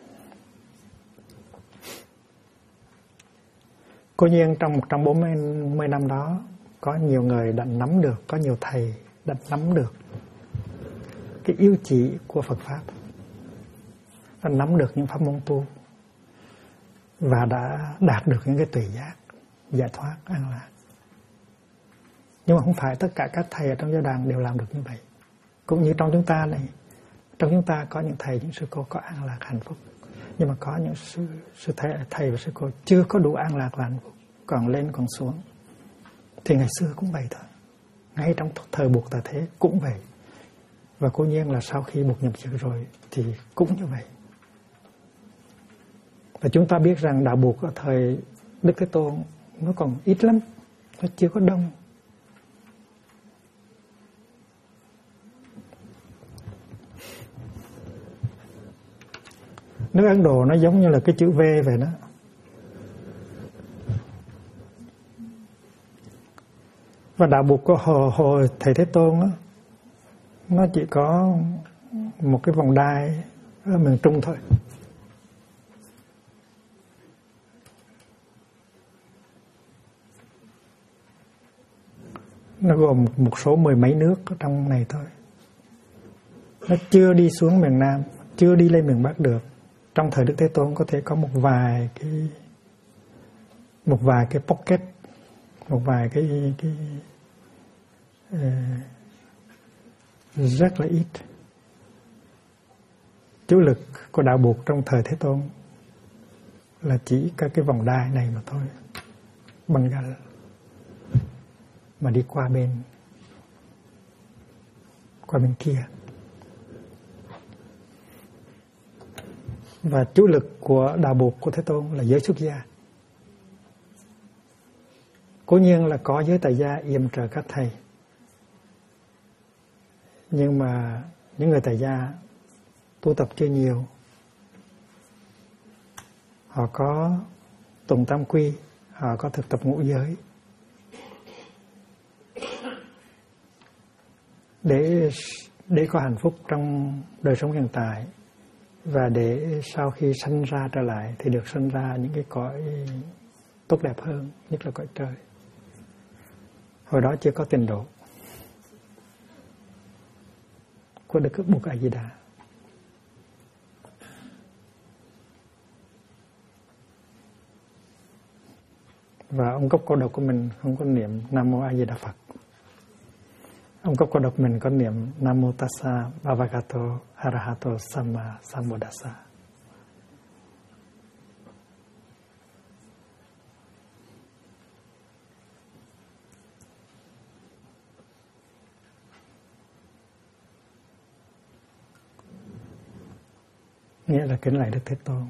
Cố nhiên trong 140 năm đó có nhiều người đã nắm được, có nhiều thầy đã nắm được cái yếu chỉ của Phật Pháp, đã nắm được những pháp môn tu và đã đạt được những cái tùy giác, giải thoát, an lạc. Nhưng mà không phải tất cả các thầy ở trong giáo đàn đều làm được như vậy. Cũng như trong chúng ta này, trong chúng ta có những thầy, những sư cô có an lạc hạnh phúc, nhưng mà có những sư thầy và sư cô chưa có đủ an lạc và hạnh phúc, còn lên còn xuống. Thì ngày xưa cũng vậy thôi, ngay trong thời buộc tại thế cũng vậy. Và cố nhiên là sau khi buộc nhập diệt rồi thì cũng như vậy. Và chúng ta biết rằng đạo buộc ở thời Đức Thế Tôn nó còn ít lắm, nó chưa có đông. Nước Ấn Độ nó giống như là cái chữ V vậy đó. Và đạo buộc của hồi thầy Thế Tôn đó, nó chỉ có một cái vòng đai ở miền Trung thôi. Nó gồm một số 10 mấy nước ở trong này thôi. Nó chưa đi xuống miền Nam, chưa đi lên miền Bắc được. Trong thời Đức Thế Tôn có thể có một vài cái pocket, một vài cái rất là ít. Chủ lực của đạo buộc trong thời Thế Tôn là chỉ cái vòng đai này mà thôi, bằng gạch mà đi qua bên kia. Và chủ lực của đạo buộc của Thế Tôn là giới xuất gia. Cố nhiên là có giới tại gia yểm trợ các thầy, nhưng mà những người tại gia tu tập chưa nhiều. Họ có tùng tam quy, họ có thực tập ngũ giới, để có hạnh phúc trong đời sống hiện tại, và để sau khi sanh ra trở lại thì được sanh ra những cái cõi tốt đẹp hơn, nhất là cõi trời. Hồi đó chưa có tịnh độ của Đức Bụt A Di Đà. Và ông Cốc Cô Độc của mình không có niệm Nam Mô A Di Đà Phật. Ông Cốc Cô Độc mình có niệm Nam Mô Tassa Bhagavato Arahato Samma Sambuddhassa. Nghĩa là kính lạy Đức Thế Tôn.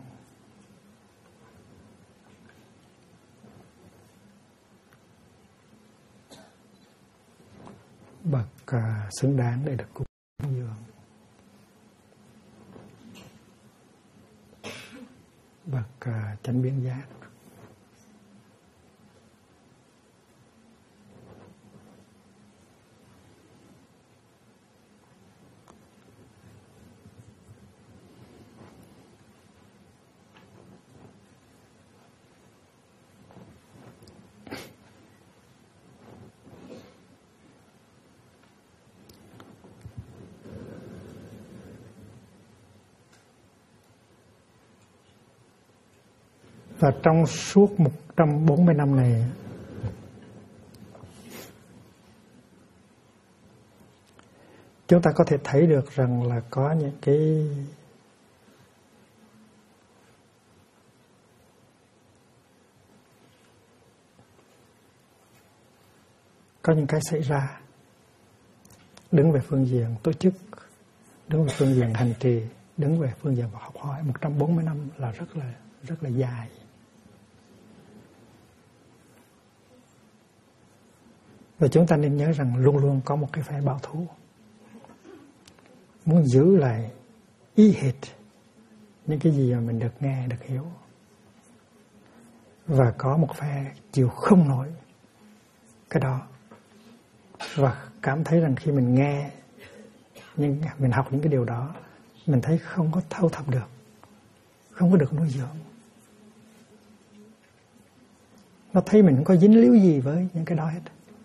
Bậc xứng đáng để được cúng dường, bậc chánh biến giác, Và trong suốt 140 năm này, chúng ta có thể thấy được rằng là có những cái xảy ra, đứng về phương diện tổ chức, đứng về phương diện hành trì, đứng về phương diện học hỏi. 140 năm là rất là dài. Và chúng ta nên nhớ rằng luôn luôn có một cái phe bảo thủ muốn giữ lại y hệt những cái gì mà mình được nghe, được hiểu. Và có một phe chịu không nổi cái đó, và cảm thấy rằng khi mình nghe, mình học những cái điều đó, mình thấy không có thâu thập được, không có được nuôi dưỡng. Nó thấy mình không có dính líu gì với những cái đó hết.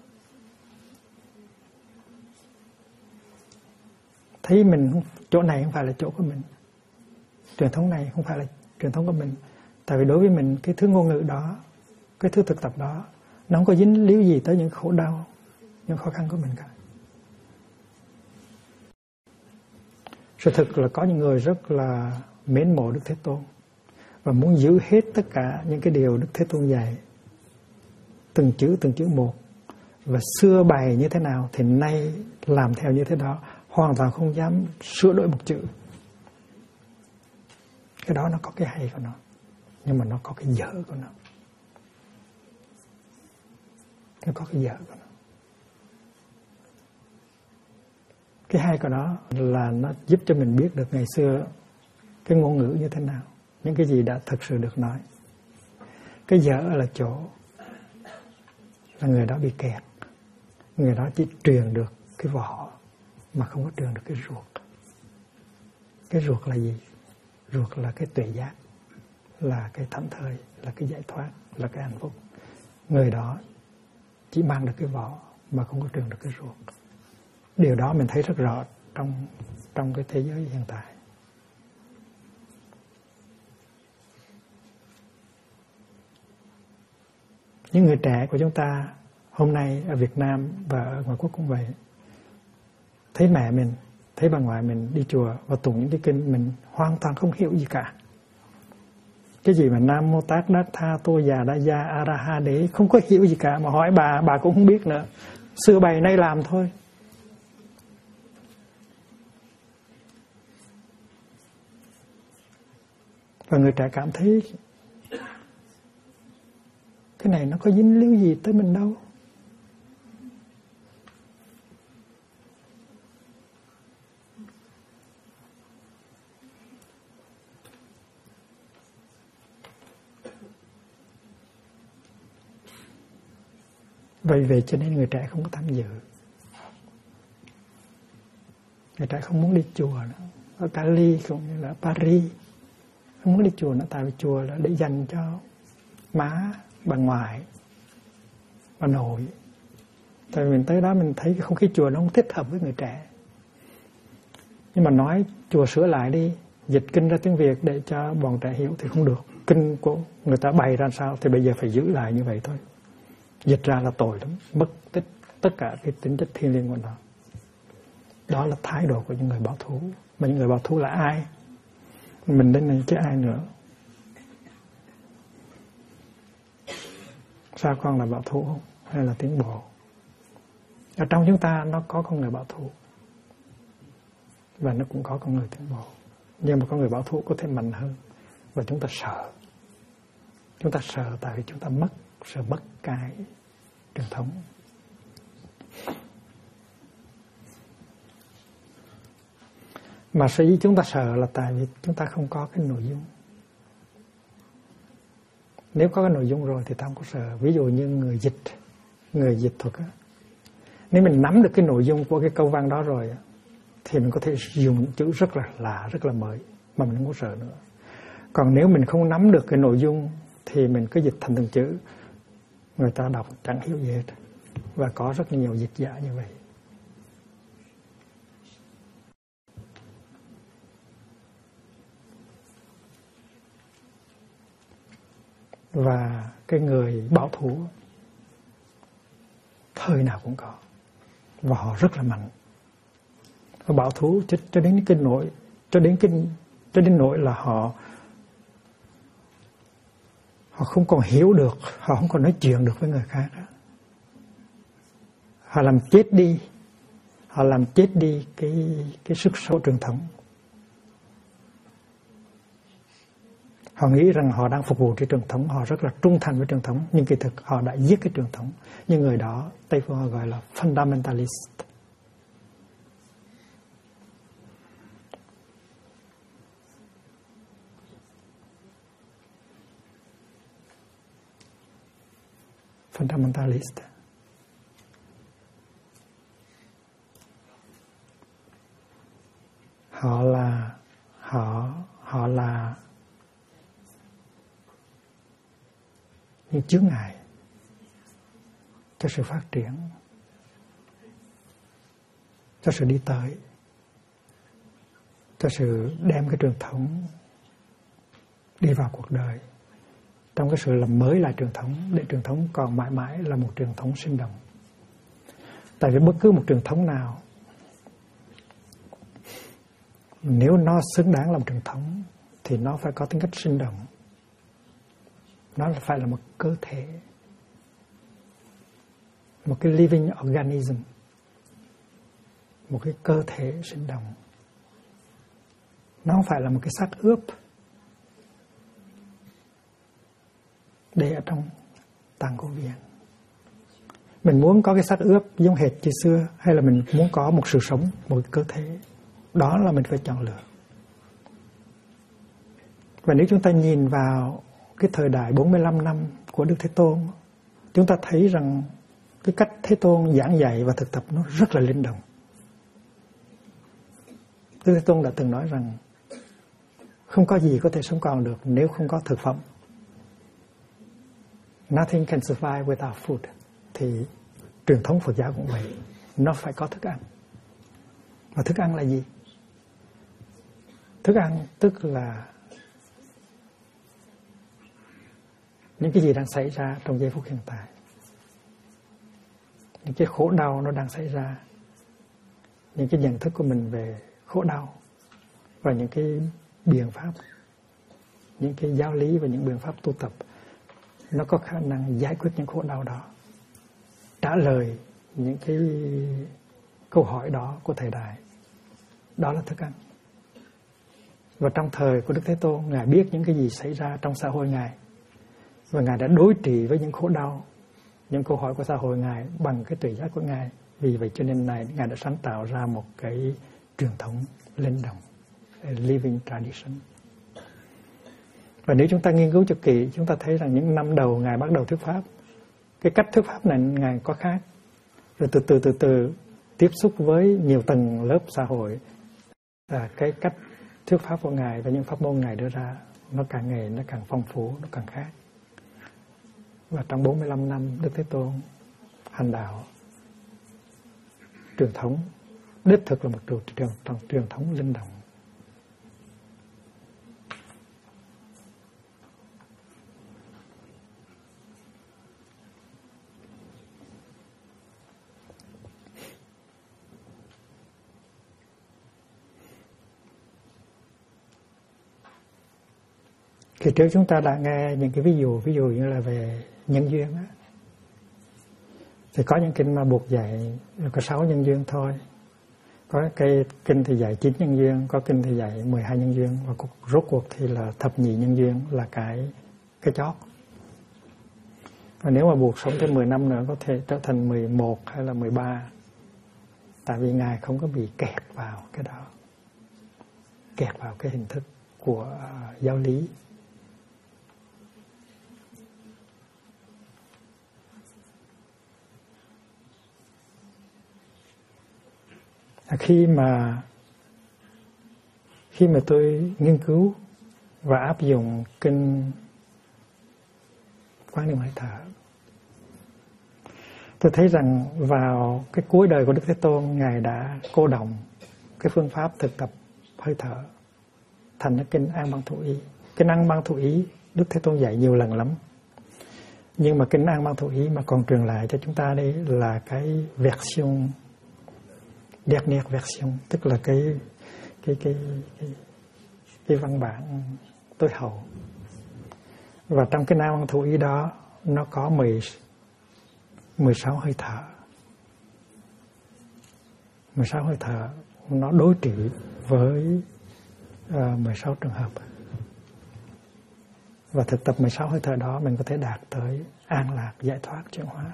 Thấy mình chỗ này không phải là chỗ của mình, truyền thống này không phải là truyền thống của mình. Tại vì đối với mình, cái thứ ngôn ngữ đó, cái thứ thực tập đó, nó không có dính líu gì tới những khổ đau, những khó khăn của mình cả. Sự thực là có những người rất là mến mộ Đức Thế Tôn và muốn giữ hết tất cả những cái điều Đức Thế Tôn dạy, từng chữ một, và xưa bày như thế nào thì nay làm theo như thế đó, hoàn toàn không dám sửa đổi một chữ. Cái đó nó có cái hay của nó, nhưng mà nó có cái dở của nó. Nó có cái dở của nó. Cái hay của nó là nó giúp cho mình biết được ngày xưa cái ngôn ngữ như thế nào, những cái gì đã thực sự được nói. Cái dở là chỗ là người đó bị kẹt, người đó chỉ truyền được cái vỏ mà không có truyền được cái ruột. Cái ruột là gì? Ruột là cái tuệ giác, là cái thảnh thơi, là cái giải thoát, là cái hạnh phúc. Người đó chỉ mang được cái vỏ mà không có truyền được cái ruột. Điều đó mình thấy rất rõ trong cái thế giới hiện tại. Những người trẻ của chúng ta hôm nay ở Việt Nam và ở ngoại quốc cũng vậy. Thấy mẹ mình, thấy bà ngoại mình đi chùa và tụng những cái kinh, mình hoàn toàn không hiểu gì cả. Cái gì mà Nam Mô Tát Đát Tha Tô Già Đa Gia A Ra Ha Đế, không có hiểu gì cả, mà hỏi bà cũng không biết nữa. Xưa bày nay làm thôi. Và người trẻ cảm thấy cái này nó có dính líu gì tới mình đâu. Vậy cho nên người trẻ không có tham dự. Người trẻ không muốn đi chùa nữa. Ở Cali cũng như là Paris không muốn đi chùa nữa, tại vì chùa là để dành cho má, bà ngoại, bà nội. Tại vì mình tới đó mình thấy cái không khí chùa nó không thích hợp với người trẻ. Nhưng mà nói chùa sửa lại đi, dịch kinh ra tiếng Việt để cho bọn trẻ hiểu thì không được. Kinh của người ta bày ra sao thì bây giờ phải giữ lại như vậy thôi. Dịch ra là tội lắm, mất tích tất cả cái tính chất thiêng liêng của nó. Đó là thái độ của những người bảo thủ. Mà những người bảo thủ là ai? Mình đến này chứ ai nữa. Sao con là bảo thủ không? Hay là tiến bộ? Ở trong chúng ta nó có con người bảo thủ, và nó cũng có con người tiến bộ. Nhưng mà con người bảo thủ có thể mạnh hơn. Và chúng ta sợ. Chúng ta sợ tại vì chúng ta sợ mất cái truyền thống. Mà sở dĩ chúng ta sợ là tại vì chúng ta không có cái nội dung. Nếu có cái nội dung rồi thì ta không có sợ. Ví dụ như người dịch thuật á. Nếu mình nắm được cái nội dung của cái câu văn đó rồi thì mình có thể dùng chữ rất là lạ, rất là mới mà mình không có sợ nữa. Còn nếu mình không nắm được cái nội dung thì mình cứ dịch thành từng chữ, người ta đọc chẳng hiểu gì hết. Và có rất nhiều dịch giả như vậy. và cái người bảo thủ thời nào cũng có, và họ rất là mạnh. Và bảo thủ cho đến cái nỗi, cho đến nỗi là họ không còn hiểu được, họ không còn nói chuyện được với người khác đó. Họ làm chết đi cái sức sống truyền thống. Họ nghĩ rằng họ đang phục vụ cho truyền thống, họ rất là trung thành với truyền thống, nhưng kỳ thực họ đã giết cái truyền thống. Nhưng người đó Tây phương họ gọi là fundamentalist. Fundamentalist. Họ là những chướng ngại cho sự phát triển, cho sự đi tới, cho sự đem cái truyền thống đi vào cuộc đời, trong cái sự làm mới lại truyền thống, để truyền thống còn mãi mãi là một truyền thống sinh động. Tại vì bất cứ một truyền thống nào, nếu nó xứng đáng làm truyền thống thì nó phải có tính cách sinh động. Nó phải là một cơ thể, một cái living organism, một cái cơ thể sinh động. Nó không phải là một cái xác ướp để ở trong tàng cổ viện. Mình muốn có cái xác ướp giống hệt như xưa, hay là mình muốn có một sự sống, một cái cơ thể, đó là mình phải chọn lựa. Và nếu chúng ta nhìn vào cái thời đại 45 năm của Đức Thế Tôn, chúng ta thấy rằng cái cách Thế Tôn giảng dạy và thực tập nó rất là linh động. Đức Thế Tôn đã từng nói rằng không có gì có thể sống còn được nếu không có thực phẩm. Nothing can survive without food. Thì truyền thống Phật giáo cũng vậy, nó phải có thức ăn. Và thức ăn là gì? Thức ăn tức là những cái gì đang xảy ra trong giây phút hiện tại, những cái khổ đau nó đang xảy ra, những cái nhận thức của mình về khổ đau, và những cái biện pháp, những cái giáo lý và những biện pháp tu tập nó có khả năng giải quyết những khổ đau đó, trả lời những cái câu hỏi đó của thời đại. Đó là thức ăn. Và trong thời của Đức Thế Tôn, Ngài biết những cái gì xảy ra trong xã hội Ngài, và Ngài đã đối trị với những khổ đau, những câu hỏi của xã hội Ngài bằng cái tuệ giác của Ngài. Vì vậy cho nên Ngài đã sáng tạo ra một cái truyền thống linh động, living tradition. Và nếu chúng ta nghiên cứu cho kỹ, chúng ta thấy rằng những năm đầu Ngài bắt đầu thuyết pháp, cái cách thuyết pháp này Ngài có khác. Rồi từ từ tiếp xúc với nhiều tầng lớp xã hội, cái cách thuyết pháp của Ngài và những pháp môn Ngài đưa ra nó càng phong phú, nó càng khác. Và trong 45 năm Đức Thế Tôn hành đạo, truyền thống đích thực là một truyền thống linh động. Kỳ trước chúng ta đã nghe những cái ví dụ như là về nhân duyên á. Thì có những kinh mà buộc dạy có 6 nhân duyên thôi. Có cái kinh thì dạy 9 nhân duyên, có kinh thì dạy 12 nhân duyên, và rốt cuộc thì là thập nhị nhân duyên là cái chót. Và nếu mà buộc sống thêm 10 năm nữa có thể trở thành 11 hay là 13. Tại vì Ngài không có bị kẹt vào cái đó, kẹt vào cái hình thức của giáo lý. Khi mà tôi nghiên cứu và áp dụng kinh Quán Niệm Hơi Thở, tôi thấy rằng vào cái cuối đời của Đức Thế Tôn, Ngài đã cô động cái phương pháp thực tập hơi thở thành cái kinh An Bang Thủ Ý. Kinh An Bang Thủ Ý Đức Thế Tôn dạy nhiều lần lắm, Nhưng mà Kinh An Ban Thụ Ý mà còn truyền lại cho chúng ta đây là cái version dernière version, tức là cái văn bản tối hậu. Và trong cái An Ban Thụ Ý đó nó có 16 hơi thở. 16 hơi thở nó đối trị với 16 trường hợp. Và thực tập 16 hơi thở đó mình có thể đạt tới an lạc, giải thoát, chuyển hóa.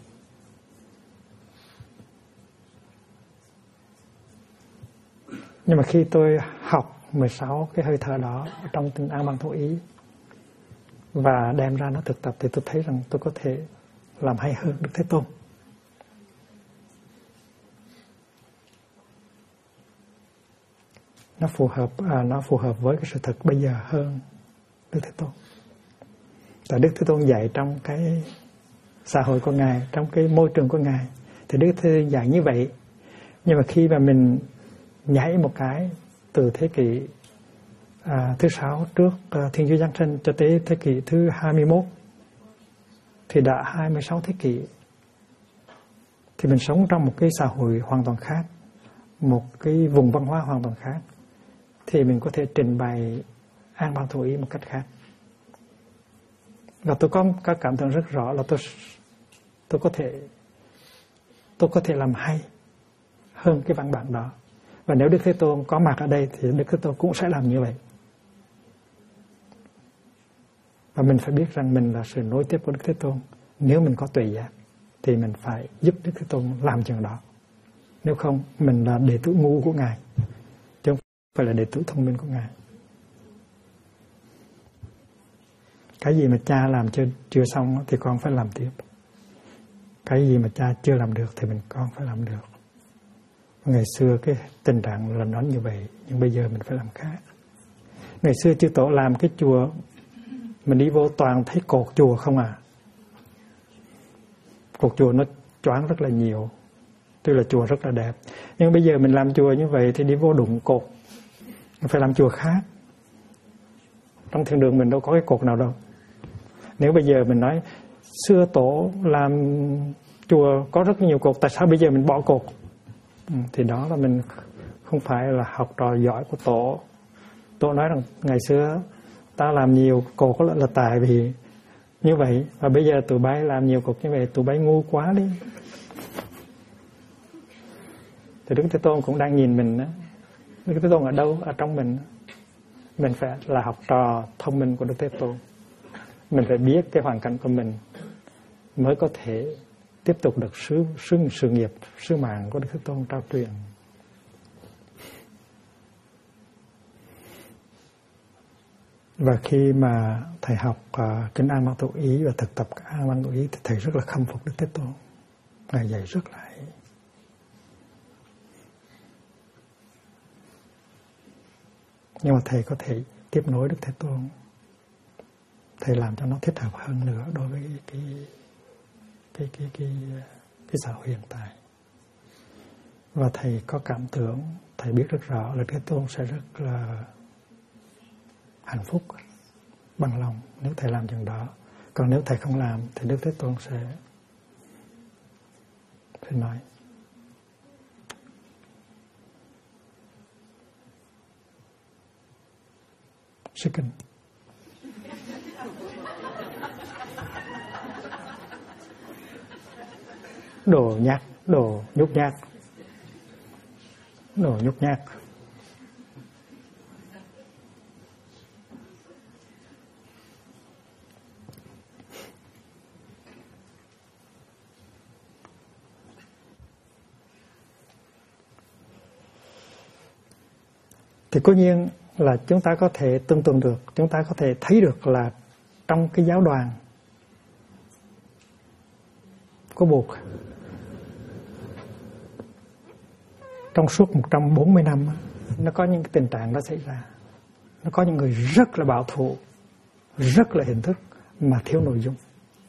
Nhưng mà khi tôi học 16 cái hơi thở đó trong Kinh An Ban Thụ Ý và đem ra nó thực tập thì tôi thấy rằng tôi có thể làm hay hơn Đức Thế Tôn. Nó phù hợp với cái sự thật bây giờ hơn Đức Thế Tôn. Tại Đức Thế Tôn dạy trong cái xã hội của Ngài, trong cái môi trường của Ngài thì Đức Thế Tôn dạy như vậy. Nhưng mà khi mà mình nhảy một cái từ thế kỷ thứ 6 trước Thiên Chúa Giáng sinh cho tới thế kỷ thứ 21 thì đã 26 thế kỷ, thì mình sống trong một cái xã hội hoàn toàn khác, một cái vùng văn hóa hoàn toàn khác, thì mình có thể trình bày An Ban Thụ Ý một cách khác. Và tôi có cảm tưởng rất rõ là tôi có thể làm hay hơn cái văn bản đó. Và nếu Đức Thế Tôn có mặt ở đây thì Đức Thế Tôn cũng sẽ làm như vậy. Và mình phải biết rằng mình là sự nối tiếp của Đức Thế Tôn. Nếu mình có tuệ giác thì mình phải giúp Đức Thế Tôn làm chuyện đó. Nếu không, mình là đệ tử ngu của Ngài, chứ không phải là đệ tử thông minh của Ngài. Cái gì mà cha làm chưa xong thì con phải làm tiếp. Cái gì mà cha chưa làm được thì con phải làm được. Ngày xưa cái tình trạng là nó như vậy, nhưng bây giờ mình phải làm khác. Ngày xưa chư tổ làm cái chùa, mình đi vô toàn thấy cột chùa không à. Cột chùa nó choáng rất là nhiều, tức là chùa rất là đẹp. Nhưng bây giờ mình làm chùa như vậy thì đi vô đụng cột, mình phải làm chùa khác. Trong thiền đường mình đâu có cái cột nào đâu. Nếu bây giờ mình nói xưa tổ làm chùa có rất nhiều cột, tại sao bây giờ mình bỏ cột? Thì đó là mình không phải là học trò giỏi của tổ. Tổ nói rằng ngày xưa ta làm nhiều cột là tại vì như vậy, và bây giờ tụi bay làm nhiều cột như vậy, tụi bay ngu quá đi. Thì Đức Thế Tôn cũng đang nhìn mình đó. Đức Thế Tôn ở đâu? Ở trong mình. Mình phải là học trò thông minh của Đức Thế Tôn. Mình phải biết cái hoàn cảnh của mình mới có thể tiếp tục được sự nghiệp, sứ mạng của Đức Thế Tôn trao truyền. Và khi mà thầy học Kinh An Ban Thụ Ý và thực tập An Ban Thụ Ý thì thầy rất là khâm phục Đức Thế Tôn. Ngài dạy rất là hay. Nhưng mà thầy có thể tiếp nối Đức Thế Tôn. Thầy làm cho nó thích hợp hơn nữa đối với cái xã hội hiện tại. Và thầy có cảm tưởng, thầy biết rất rõ là Đức Thế Tôn sẽ rất là hạnh phúc, bằng lòng nếu thầy làm chuyện đó. Còn nếu thầy không làm thì Đức Thế Tôn sẽ nói. Sư kinh. Đồ nhát, đồ nhút nhát. Đồ nhút nhát. Thì cố nhiên là chúng ta có thể tưởng tượng được, chúng ta có thể thấy được là trong cái giáo đoàn của Bụt trong suốt 140 năm nó có những cái tình trạng đó xảy ra. Nó có những người rất là bảo thủ, rất là hình thức mà thiếu nội dung.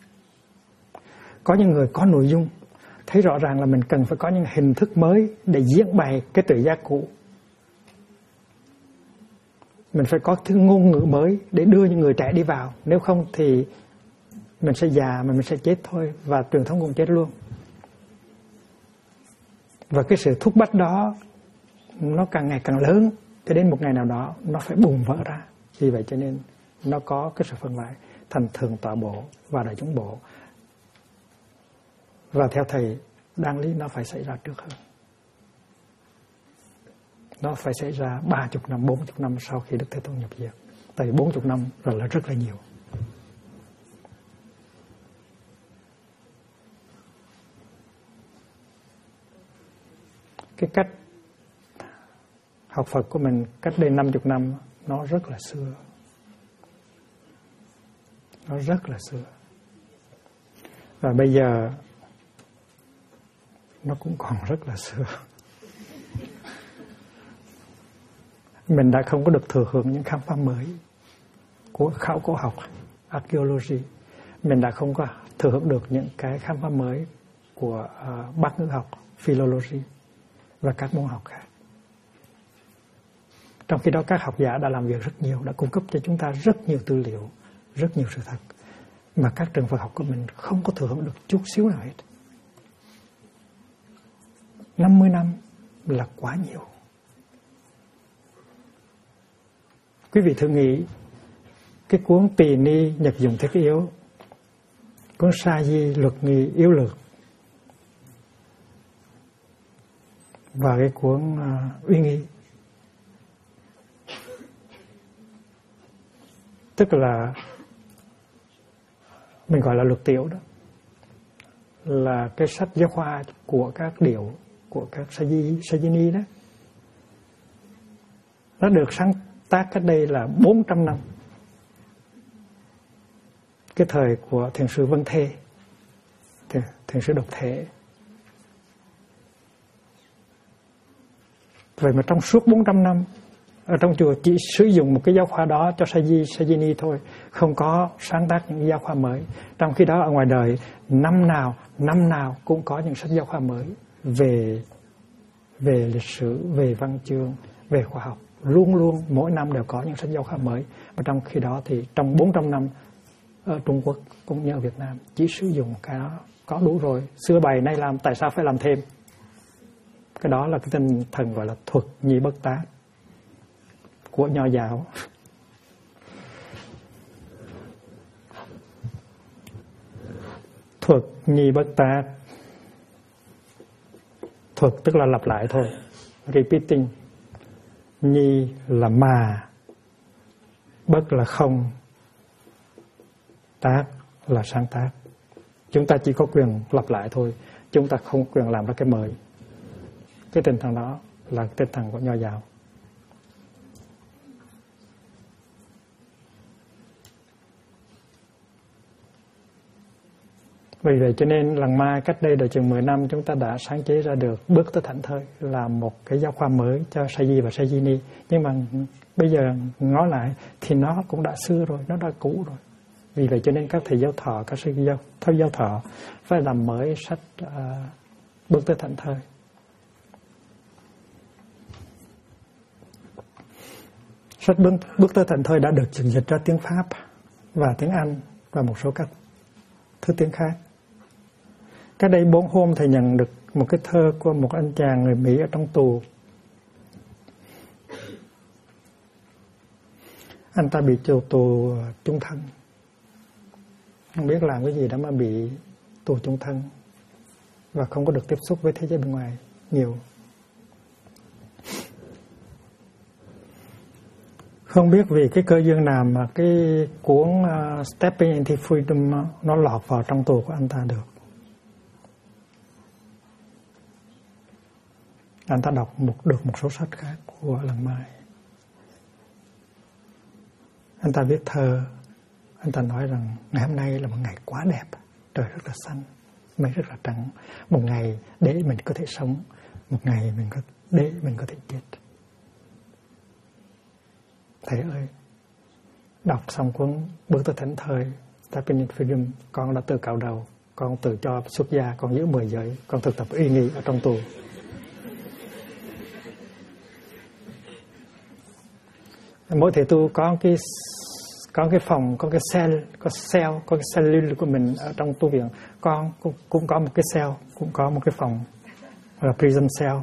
Có những người có nội dung, thấy rõ ràng là mình cần phải có những hình thức mới để diễn bày cái tự giác cũ. Mình phải có thứ ngôn ngữ mới để đưa những người trẻ đi vào. Nếu không thì mình sẽ già mà mình sẽ chết thôi, và truyền thống cũng chết luôn. Và cái sự thúc bách đó nó càng ngày càng lớn, cho đến một ngày nào đó nó phải bùng vỡ ra. Vì vậy cho nên nó có cái sự phân loại thành thường tọa bộ và đại chúng bộ. Và theo thầy, đáng lý nó phải xảy ra trước hơn. Nó phải xảy ra 30 năm, 40 năm sau khi Đức Thế Tôn nhập diệt. Tại vì 40 năm rồi là rất là nhiều. Cái cách học Phật của mình cách đây 50 năm nó rất là xưa. Nó rất là xưa. Và bây giờ nó cũng còn rất là xưa. Mình đã không có được thừa hưởng những khám phá mới của khảo cổ học, archaeology. Mình đã không có thừa hưởng được những cái khám phá mới của Bát ngữ học, philology và các môn học khác. Trong khi đó các học giả đã làm việc rất nhiều, đã cung cấp cho chúng ta rất nhiều tư liệu, rất nhiều sự thật mà các trường Phật học của mình không có thừa hưởng được chút xíu nào hết. 50 năm là quá nhiều. Quý vị thử nghĩ cái cuốn Tỳ Ni Nhật Dụng Thiết Yếu, cuốn Sa Di Luật Nghi Yếu Lược và cái cuốn Uy Nghi, tức là mình gọi là luật tiểu đó, là cái sách giáo khoa của các điệu, của các sa di ni đó. Nó được sáng tác cách đây là 400 năm. Cái thời của Thiền sư Vân Thê, Thiền sư Độc Thể. Vậy mà trong suốt 400 năm ở trong chùa chỉ sử dụng một cái giáo khoa đó cho sa di ni thôi, không có sáng tác những giáo khoa mới. Trong khi đó ở ngoài đời năm nào cũng có những sách giáo khoa mới về lịch sử, về văn chương, về khoa học. Luôn mỗi năm đều có những sách giáo khoa mới. Và trong khi đó thì trong 400 năm ở Trung Quốc cũng như ở Việt Nam chỉ sử dụng cái đó có đủ rồi. Xưa bày nay làm, tại sao phải làm thêm? Cái đó là cái tinh thần gọi là thuật nhi bất tác của Nho giáo. Thuật nhi bất tác. Thuật tức là lặp lại thôi, repeating. Nhi là mà, bất là không, tác là sáng tác. Chúng ta chỉ có quyền lặp lại thôi, chúng ta không quyền làm ra cái mới. Cái tinh thần đó là tinh thần của Nho giáo. Vì vậy cho nên lần mai cách đây chừng 10 năm chúng ta đã sáng chế ra được Bước Tới Thảnh Thơi, là một cái giáo khoa mới cho sa di và sa di ni. Nhưng mà bây giờ ngó lại thì nó cũng đã xưa rồi, nó đã cũ rồi. Vì vậy cho nên các thầy giáo thọ, các sư giáo thọ phải làm mới sách Bước Tới Thảnh Thơi. Sách Bước Tới Thảnh Thơi đã được dịch ra tiếng Pháp và tiếng Anh và một số các thứ tiếng khác. Cách đây 4 hôm thầy nhận được một cái thơ của một anh chàng người Mỹ ở trong tù. Anh ta bị tù chung thân. Không biết làm cái gì đó mà bị tù chung thân và không có được tiếp xúc với thế giới bên ngoài nhiều. Không biết vì cái cơ duyên nào mà cái cuốn Stepping into Freedom nó lọt vào trong tù của anh ta được. Anh ta đọc được một số sách khác của lần mai. Anh ta viết thơ. Anh ta nói rằng ngày hôm nay là một ngày quá đẹp, trời rất là xanh, mây rất là trắng. Một ngày để mình có thể sống, một ngày để mình có thể chết. Thầy ơi, đọc xong cuốn Bước Tới Thảnh Thơi, Stepping into Freedom, con đã tự cạo đầu, con tự cho xuất gia, con giữ 10 giới, con thực tập uy nghi ở trong tù. Mỗi thầy tu có Có cái phòng, có cái cell, có cái cellule của mình ở trong tu viện. Con cũng có một cái cell, cũng có một cái phòng là prison cell.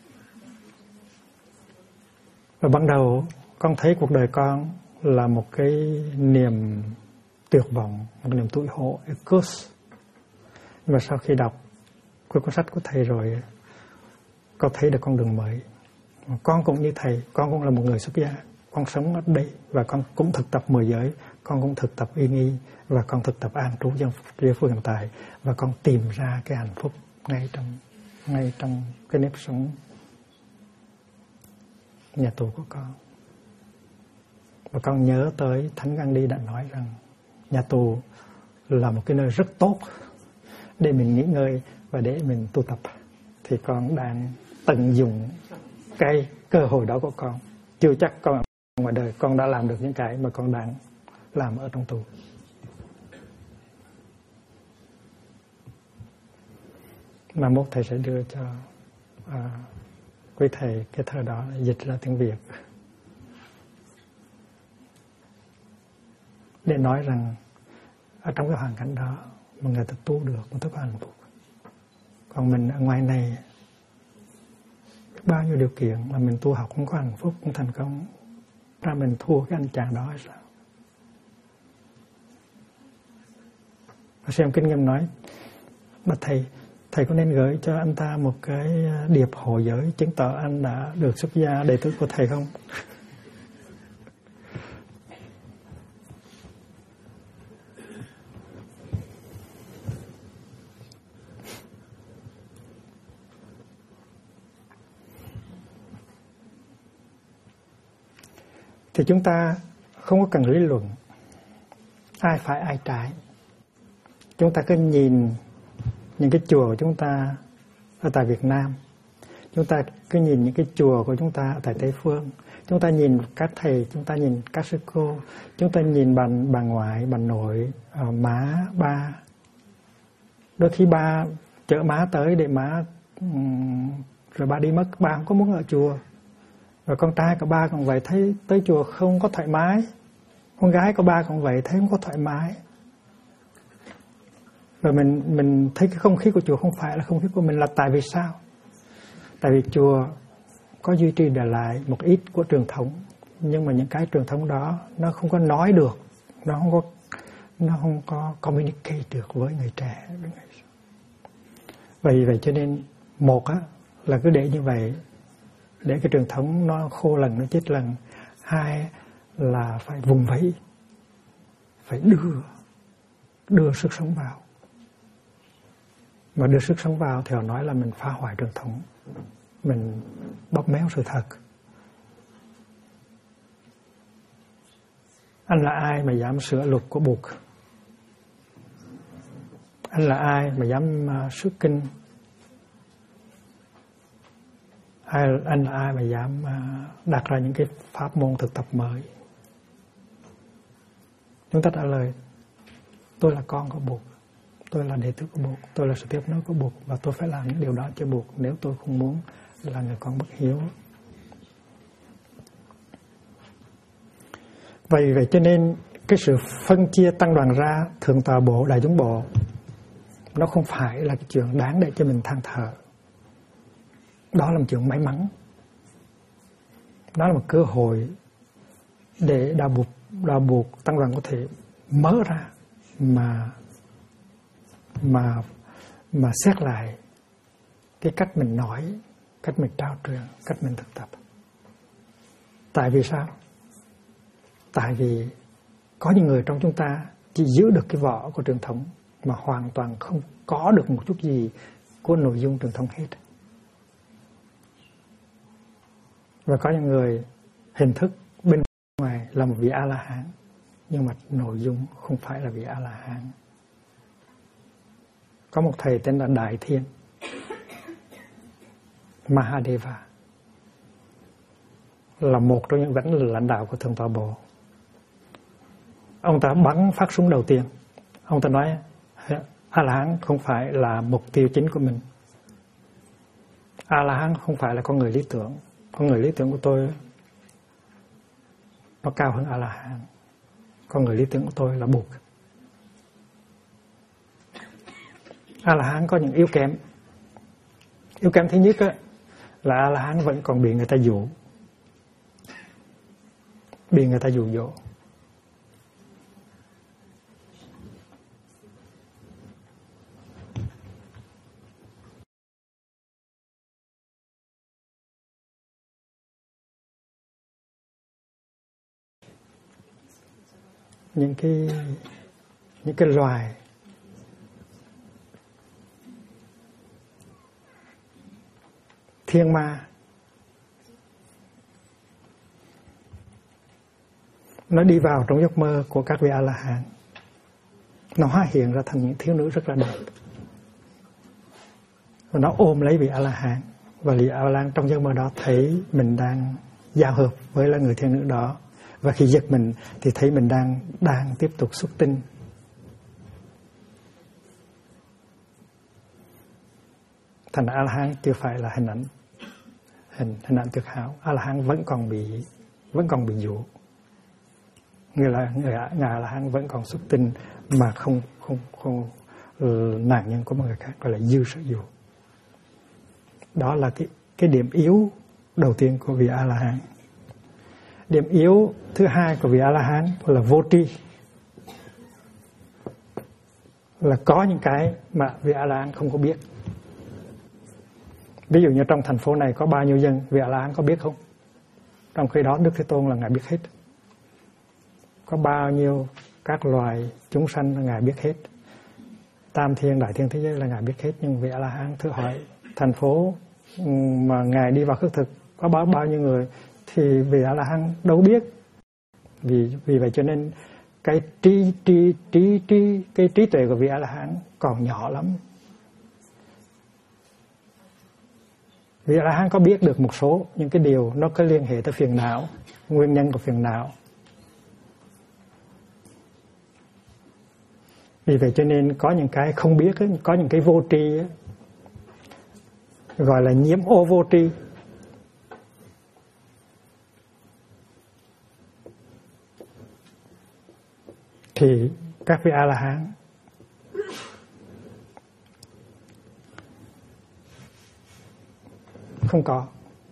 Và ban đầu con thấy cuộc đời con là một cái niềm tuyệt vọng, một niềm tủi hổ, a curse. Nhưng mà sau khi đọc cái cuốn sách của thầy rồi, con thấy được con đường mới. Con cũng như thầy, con cũng là một người xuất gia. Con sống ở đây và con cũng thực tập 10 giới, con cũng thực tập yên y và con thực tập an trú giây phút hiện tại, và con tìm ra cái hạnh phúc ngay trong cái nếp sống nhà tù của con. Và con nhớ tới Thánh Gandhi đã nói rằng nhà tù là một cái nơi rất tốt để mình nghỉ ngơi và để mình tu tập. Thì con đang tận dụng cái cơ hội đó của con. Chưa chắc con ngoài đời con đã làm được những cái mà con đang làm ở trong tù. Mà mốt thầy sẽ đưa cho quý thầy cái thơ đó dịch ra tiếng Việt để nói rằng ở trong cái hoàn cảnh đó mà người ta tu được, người ta có hạnh phúc. Còn mình ở ngoài này bao nhiêu điều kiện mà mình tu học không có hạnh phúc, không thành công, ra mình thua cái anh chàng đó hay sao? Và xem kinh nghiệm nói, mà thầy có nên gửi cho anh ta một cái điệp hộ giới chứng tỏ anh đã được xuất gia đệ tử của thầy không? Thì chúng ta không có cần lý luận ai phải ai trái. Chúng ta cứ nhìn những cái chùa của chúng ta ở tại Việt Nam, chúng ta cứ nhìn những cái chùa của chúng ta ở tại Tây Phương, chúng ta nhìn các thầy, chúng ta nhìn các sư cô, chúng ta nhìn bà ngoại, bà nội, má, ba. Đôi khi ba chở má tới để má rồi ba đi mất, ba không có muốn ở chùa. Rồi con trai của ba còn vậy, thấy tới chùa không có thoải mái. Con gái của ba còn vậy, thấy không có thoải mái. Rồi mình thấy cái không khí của chùa không phải là không khí của mình, là tại vì sao? Tại vì chùa có duy trì để lại một ít của truyền thống, nhưng mà những cái truyền thống đó nó không có nói được, nó không có communicate được với người trẻ. Vậy cho nên một á là cứ để như vậy, để cái truyền thống nó khô lần, nó chết lần. Hai là phải vùng vẫy, phải đưa sức sống vào. Mà đưa sức sống vào thì họ nói là mình phá hoại truyền thống, mình bóp méo sự thật. Anh là ai mà dám sửa luật của Bụt? Anh là ai mà dám xuất kinh? Anh là ai mà dám đặt ra những cái pháp môn thực tập mới? Chúng ta trả lời, tôi là con của Bụt, tôi là đệ tử của Bụt, tôi là sự tiếp nối của Bụt, và tôi phải làm những điều đó cho Bụt nếu tôi không muốn là người con bất hiếu. Vậy cho nên cái sự phân chia tăng đoàn ra, thượng tọa bộ, đại chúng bộ, nó không phải là cái chuyện đáng để cho mình than thở. Đó là một chuyện may mắn. Đó là một cơ hội để đạo buộc tăng đoàn có thể mở ra mà xét lại cái cách mình nói, cách mình trao truyền, cách mình thực tập. Tại vì sao? Tại vì có những người trong chúng ta chỉ giữ được cái vỏ của truyền thống mà hoàn toàn không có được một chút gì của nội dung truyền thống hết. Và có những người hình thức bên ngoài là một vị A-la-hán, nhưng mà nội dung không phải là vị A-la-hán. Có một thầy tên là Đại Thiên Mahadeva, là một trong những vẫn là lãnh đạo của Thượng tọa Bộ. Ông ta bắn phát súng đầu tiên. Ông ta nói A-la-hán không phải là mục tiêu chính của mình. A-la-hán không phải là con người lý tưởng. Con người lý tưởng của tôi nó cao hơn A-la-hán. Con người lý tưởng của tôi là buộc. A-la-hán có những yếu kém. Yếu kém thứ nhất là A-la-hán vẫn còn bị người ta dụ. Bị người ta dụ dỗ. Những cái loài thiên ma nó đi vào trong giấc mơ của các vị A-la-hán, nó hóa hiện ra thành những thiếu nữ rất là đẹp, và nó ôm lấy vị A-la-hán, và vị A-la-hán trong giấc mơ đó thấy mình đang giao hợp với là người thiên nữ đó, và khi giật mình thì thấy mình đang tiếp tục xuất tinh. Thành A-la-hán chưa phải là hình ảnh tuyệt hảo. A-la-hán vẫn còn bị dụ. Người A-la-hán vẫn còn xuất tinh mà không nạn nhân của một người khác, gọi là dư sở dụ. Đó là cái điểm yếu đầu tiên của vị A-la-hán. Điểm yếu thứ hai của vị A-la-hán là vô tri. Là có những cái mà vị A-la-hán không có biết. Ví dụ như trong thành phố này có bao nhiêu dân, vị A-la-hán có biết không? Trong khi đó Đức Thế Tôn là Ngài biết hết. Có bao nhiêu các loài chúng sanh là Ngài biết hết. Tam thiên, đại thiên thế giới là Ngài biết hết. Nhưng vị A-la-hán thử hỏi thành phố mà Ngài đi vào khất thực có bao nhiêu người, thì vị A-la-hán đâu biết. Vì vậy cho nên cái trí tuệ của vị A-la-hán còn nhỏ lắm. Vị A-la-hán có biết được một số những cái điều nó có liên hệ tới phiền não, nguyên nhân của phiền não. Vì vậy cho nên có những cái không biết, có những cái vô tri, gọi là nhiễm ô vô tri. Thì các vị A-la-hán không có.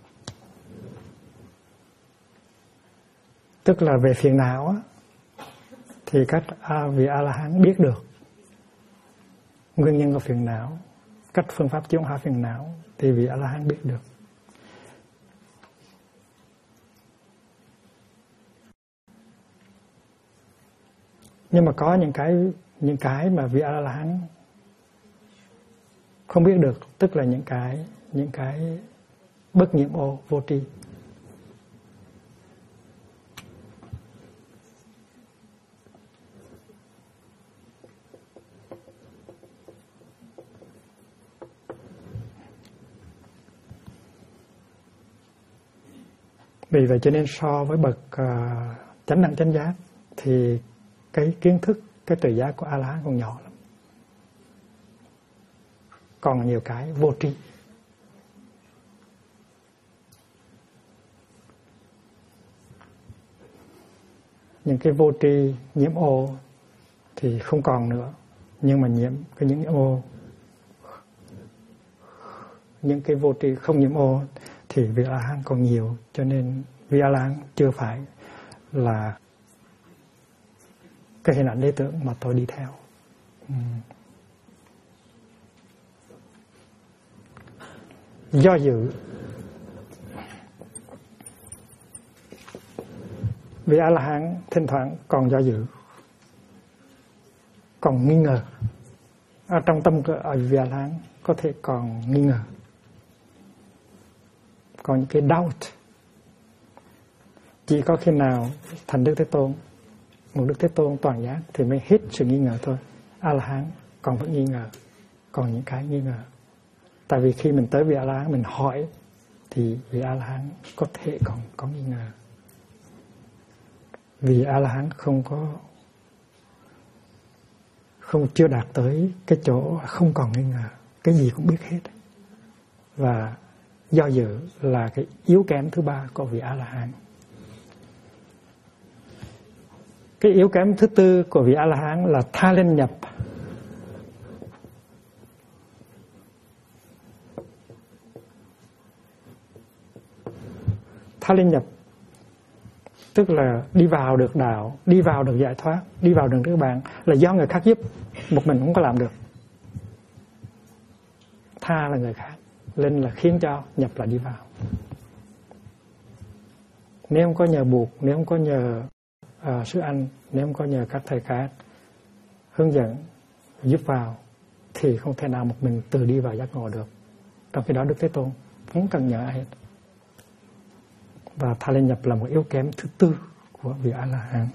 Tức là về phiền não thì các vị A-la-hán biết được nguyên nhân của phiền não, cách phương pháp chuyển hóa phiền não thì vị A-la-hán biết được. Nhưng mà có những cái mà vị A-la-hán không biết được, tức là những cái bất nhiễm ô, vô tri. Vì vậy cho nên so với bậc chánh đẳng chánh giác thì cái kiến thức, cái tuệ giác của A-la-hán còn nhỏ lắm. Còn nhiều cái vô tri. Những cái vô tri nhiễm ô thì không còn nữa. Nhưng mà những ô, những cái vô tri không nhiễm ô thì vị A-la-hán còn nhiều. Cho nên vị A-la-hán chưa phải là cái hình ảnh lý tưởng mà tôi đi theo. Do dự. Vị A-la-hán thỉnh thoảng còn do dự, còn nghi ngờ. Ở trong tâm ở vị A-la-hán có thể còn nghi ngờ, còn những cái doubt. Chỉ có khi nào thành Đức Thế Tôn, một Đức Thế Tôn toàn giác thì mới hết sự nghi ngờ thôi. A-la-hán còn vẫn nghi ngờ, còn những cái nghi ngờ. Tại vì khi mình tới vị A-la-hán mình hỏi thì vị A-la-hán có thể còn có nghi ngờ. Vì A-la-hán chưa đạt tới cái chỗ không còn nghi ngờ, cái gì cũng biết hết. Và do dự là cái yếu kém thứ ba của vị A-la-hán. Cái yếu kém thứ tư của vị A-la-hán là tha lên nhập. Tha lên nhập tức là đi vào được đạo, đi vào được giải thoát, đi vào được các bạn là do người khác giúp, một mình không có làm được. Tha là người khác, lên là khiến cho, nhập là đi vào. Nếu không có nhờ buộc, nếu không có nhờ sư anh, nếu không có nhờ các thầy khác hướng dẫn giúp vào thì không thể nào một mình tự đi vào giác ngộ được. Trong khi đó Đức Thế Tôn không cần nhờ ai hết. Và tha lên nhập là một yếu kém thứ tư của vị A-la-hán.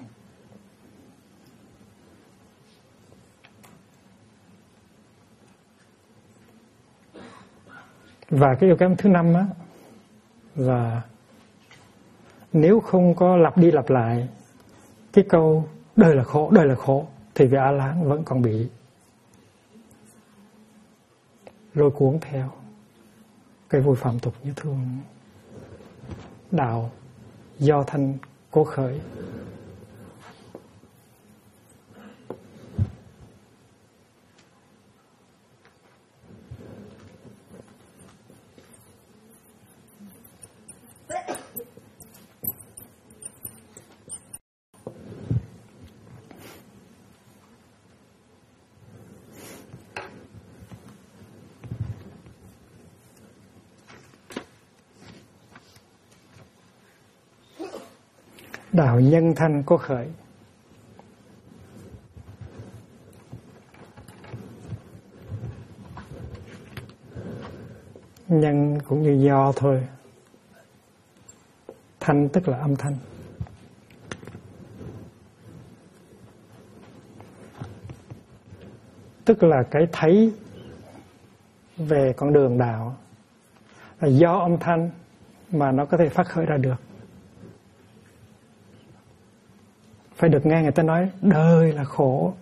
Và cái yếu kém thứ năm á là nếu không có lặp đi lặp lại cái câu đời là khổ thì vị A-la-hán vẫn còn bị lôi cuốn theo cái vui phạm tục như thường. Đạo do thanh cố khởi. Đạo nhân thanh có khởi. Nhân cũng như do thôi. Thanh tức là âm thanh. Tức là cái thấy về con đường đạo là do âm thanh mà nó có thể phát khởi ra được. Phải được nghe người ta nói đời là khổ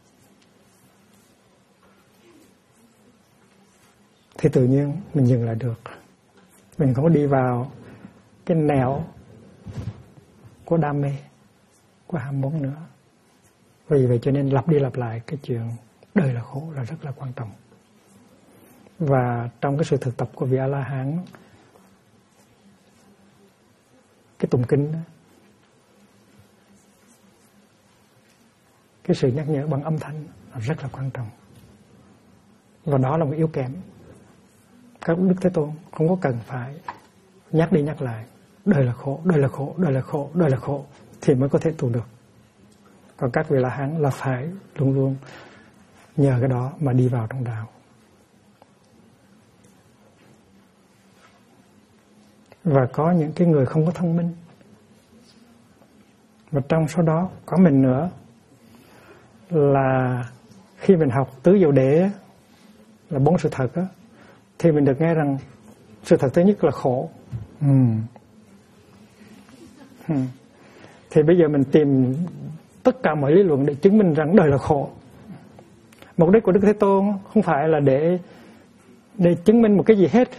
thì tự nhiên mình dừng lại được. Mình không có đi vào cái nẻo của đam mê, của ham muốn nữa. Vì vậy cho nên lặp đi lặp lại cái chuyện đời là khổ là rất là quan trọng. Và trong cái sự thực tập của vị A-la-hán, cái tụng kinh đó, cái sự nhắc nhở bằng âm thanh là rất là quan trọng. Và đó là một yếu kém. Các Đức Thế Tôn không có cần phải nhắc đi nhắc lại đời là khổ, đời là khổ, đời là khổ, đời là khổ thì mới có thể tu được. Còn các vị La-hán là phải luôn luôn nhờ cái đó mà đi vào trong đạo. Và có những cái người không có thông minh, và trong số đó có mình nữa, là khi mình học tứ diệu đế là 4 sự thật á, thì mình được nghe rằng sự thật thứ nhất là khổ. Thì bây giờ mình tìm tất cả mọi lý luận để chứng minh rằng đời là khổ. Mục đích của Đức Thế Tôn không phải là để chứng minh một cái gì hết.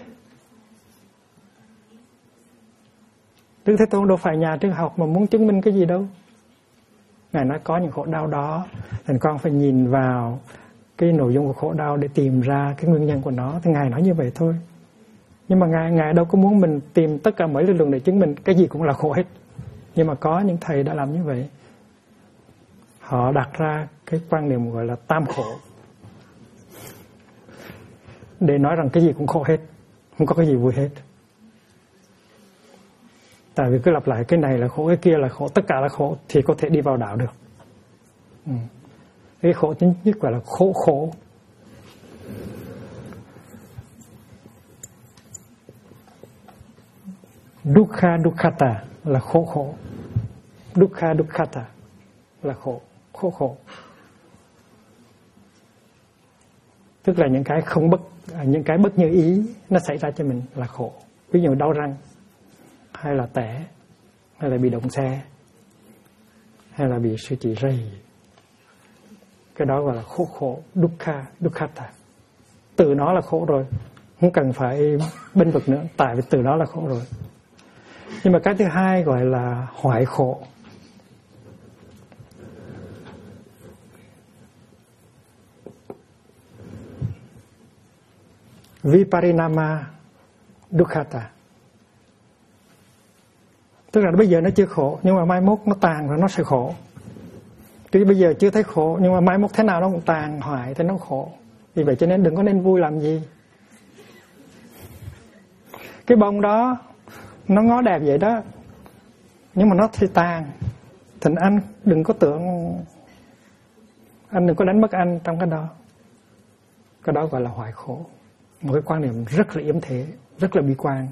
Đức Thế Tôn đâu phải nhà triết học mà muốn chứng minh cái gì đâu. Ngài nói có những khổ đau đó, thành con phải nhìn vào cái nội dung của khổ đau để tìm ra cái nguyên nhân của nó. Thì Ngài nói như vậy thôi. Nhưng mà Ngài đâu có muốn mình tìm tất cả mọi lý luận để chứng minh cái gì cũng là khổ hết. Nhưng mà có những thầy đã làm như vậy. Họ đặt ra cái quan niệm gọi là tam khổ, để nói rằng cái gì cũng khổ hết, không có cái gì vui hết. Tại vì cứ lặp lại cái này là khổ, cái kia là khổ, tất cả là khổ thì có thể đi vào đạo được. Cái khổ chính nhất gọi là khổ. Dukkha dukkata là khổ. Dukkha dukkata là khổ. Tức là những cái bất như ý nó xảy ra cho mình là khổ. Ví dụ đau răng, hay là té, hay là bị đụng xe, hay là bị sư chị rầy. Cái đó gọi là khổ. Dukkha dukkata. Từ nó là khổ rồi, không cần phải bênh vực nữa, tại vì từ đó là khổ rồi. Nhưng mà cái thứ hai gọi là hoại khổ. Viparinama Dukkata. Tức là bây giờ nó chưa khổ, nhưng mà mai mốt nó tàn rồi nó sẽ khổ. Chứ bây giờ chưa thấy khổ, nhưng mà mai mốt thế nào nó cũng tàn hoại, thế nó khổ. Vì vậy cho nên đừng có nên vui làm gì. Cái bông đó nó ngó đẹp vậy đó, nhưng mà nó thì tàn. Thành anh đừng có tưởng, anh đừng có đánh mất anh trong cái đó. Cái đó gọi là hoại khổ. Một cái quan niệm rất là yếm thế, rất là bi quan.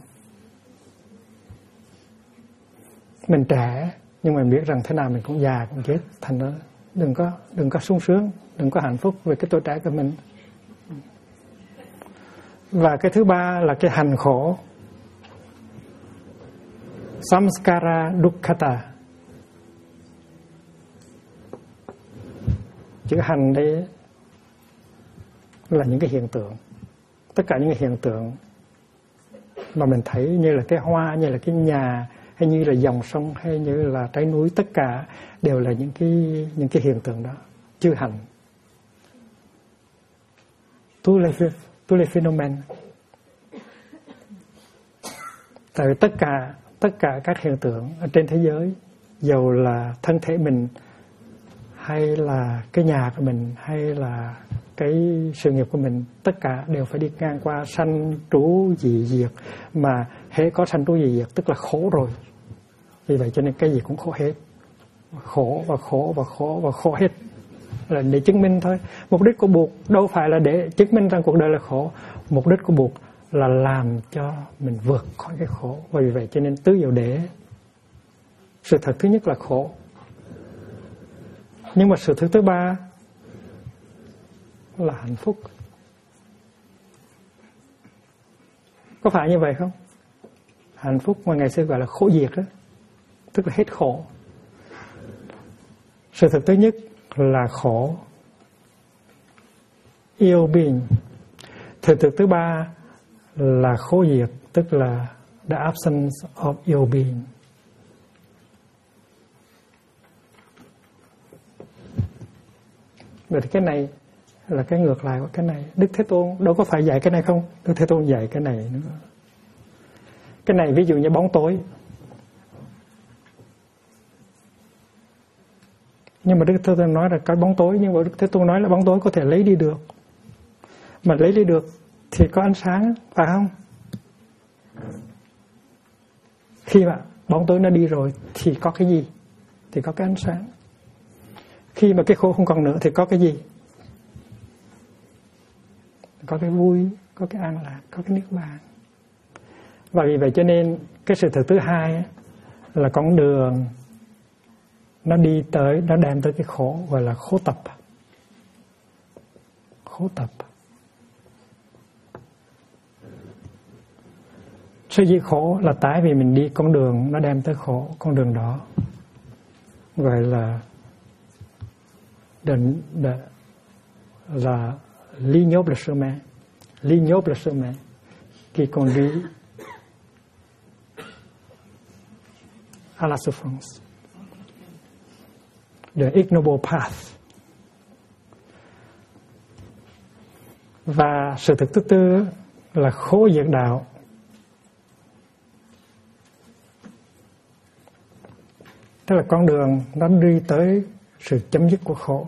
Mình trẻ nhưng mà biết rằng thế nào mình cũng già cũng chết, thành đó đừng có sung sướng, đừng có hạnh phúc về cái tuổi trẻ của mình. Và cái thứ ba là cái hành khổ, samskara dukkata. Chữ hành đây là những cái hiện tượng, tất cả những cái hiện tượng mà mình thấy như là cái hoa, như là cái nhà, hay như là dòng sông, hay như là trái núi, tất cả đều là những cái hiện tượng đó, chữ hành. Tous les phénomènes. Tại vì tất cả các hiện tượng ở trên thế giới, dầu là thân thể mình, hay là cái nhà của mình, hay là cái sự nghiệp của mình, tất cả đều phải đi ngang qua sanh trú dị diệt. Mà hễ có sanh trú dị diệt tức là khổ rồi. Vì vậy cho nên cái gì cũng khổ hết. Khổ và khổ và khổ và khổ hết. Là để chứng minh thôi. Mục đích của buộc đâu phải là để chứng minh rằng cuộc đời là khổ. Mục đích của buộc là làm cho mình vượt khỏi cái khổ. Và vì vậy cho nên tứ diệu đế, sự thật thứ nhất là khổ. Nhưng mà sự thật thứ ba là hạnh phúc. Có phải như vậy không? Hạnh phúc mà ngày xưa gọi là khổ diệt đó, tức là hết khổ. Sự thật thứ nhất là khổ, ill-being. Sự thật thứ ba là khổ diệt, tức là the absence of ill-being. Vậy thì cái này là cái ngược lại của cái này. Đức Thế Tôn đâu có phải dạy cái này không? Đức Thế Tôn dạy cái này nữa. Cái này ví dụ như bóng tối. Nhưng mà Đức Thế Tôn nói là cái bóng tối, nhưng mà Đức Thế Tôn nói là bóng tối có thể lấy đi được. Mà lấy đi được thì có ánh sáng, phải không? Khi mà bóng tối nó đi rồi thì có cái gì? Thì có cái ánh sáng. Khi mà cái khổ không còn nữa thì có cái gì? Có cái vui, có cái an lạc, có cái niết bàn. Và vì vậy cho nên cái sự thật thứ hai là con đường nó đi tới, nó đem tới cái khổ, gọi là khổ tập. Khổ tập. Sở dĩ khổ là tại vì mình đi con đường nó đem tới khổ. Con đường đó gọi là là l'ignoble chemin. L'ignoble chemin qui conduit à la souffrance. The ignoble path. Và sự thực thứ tư là khổ diệt đạo. Tức là con đường nó đi tới sự chấm dứt của khổ.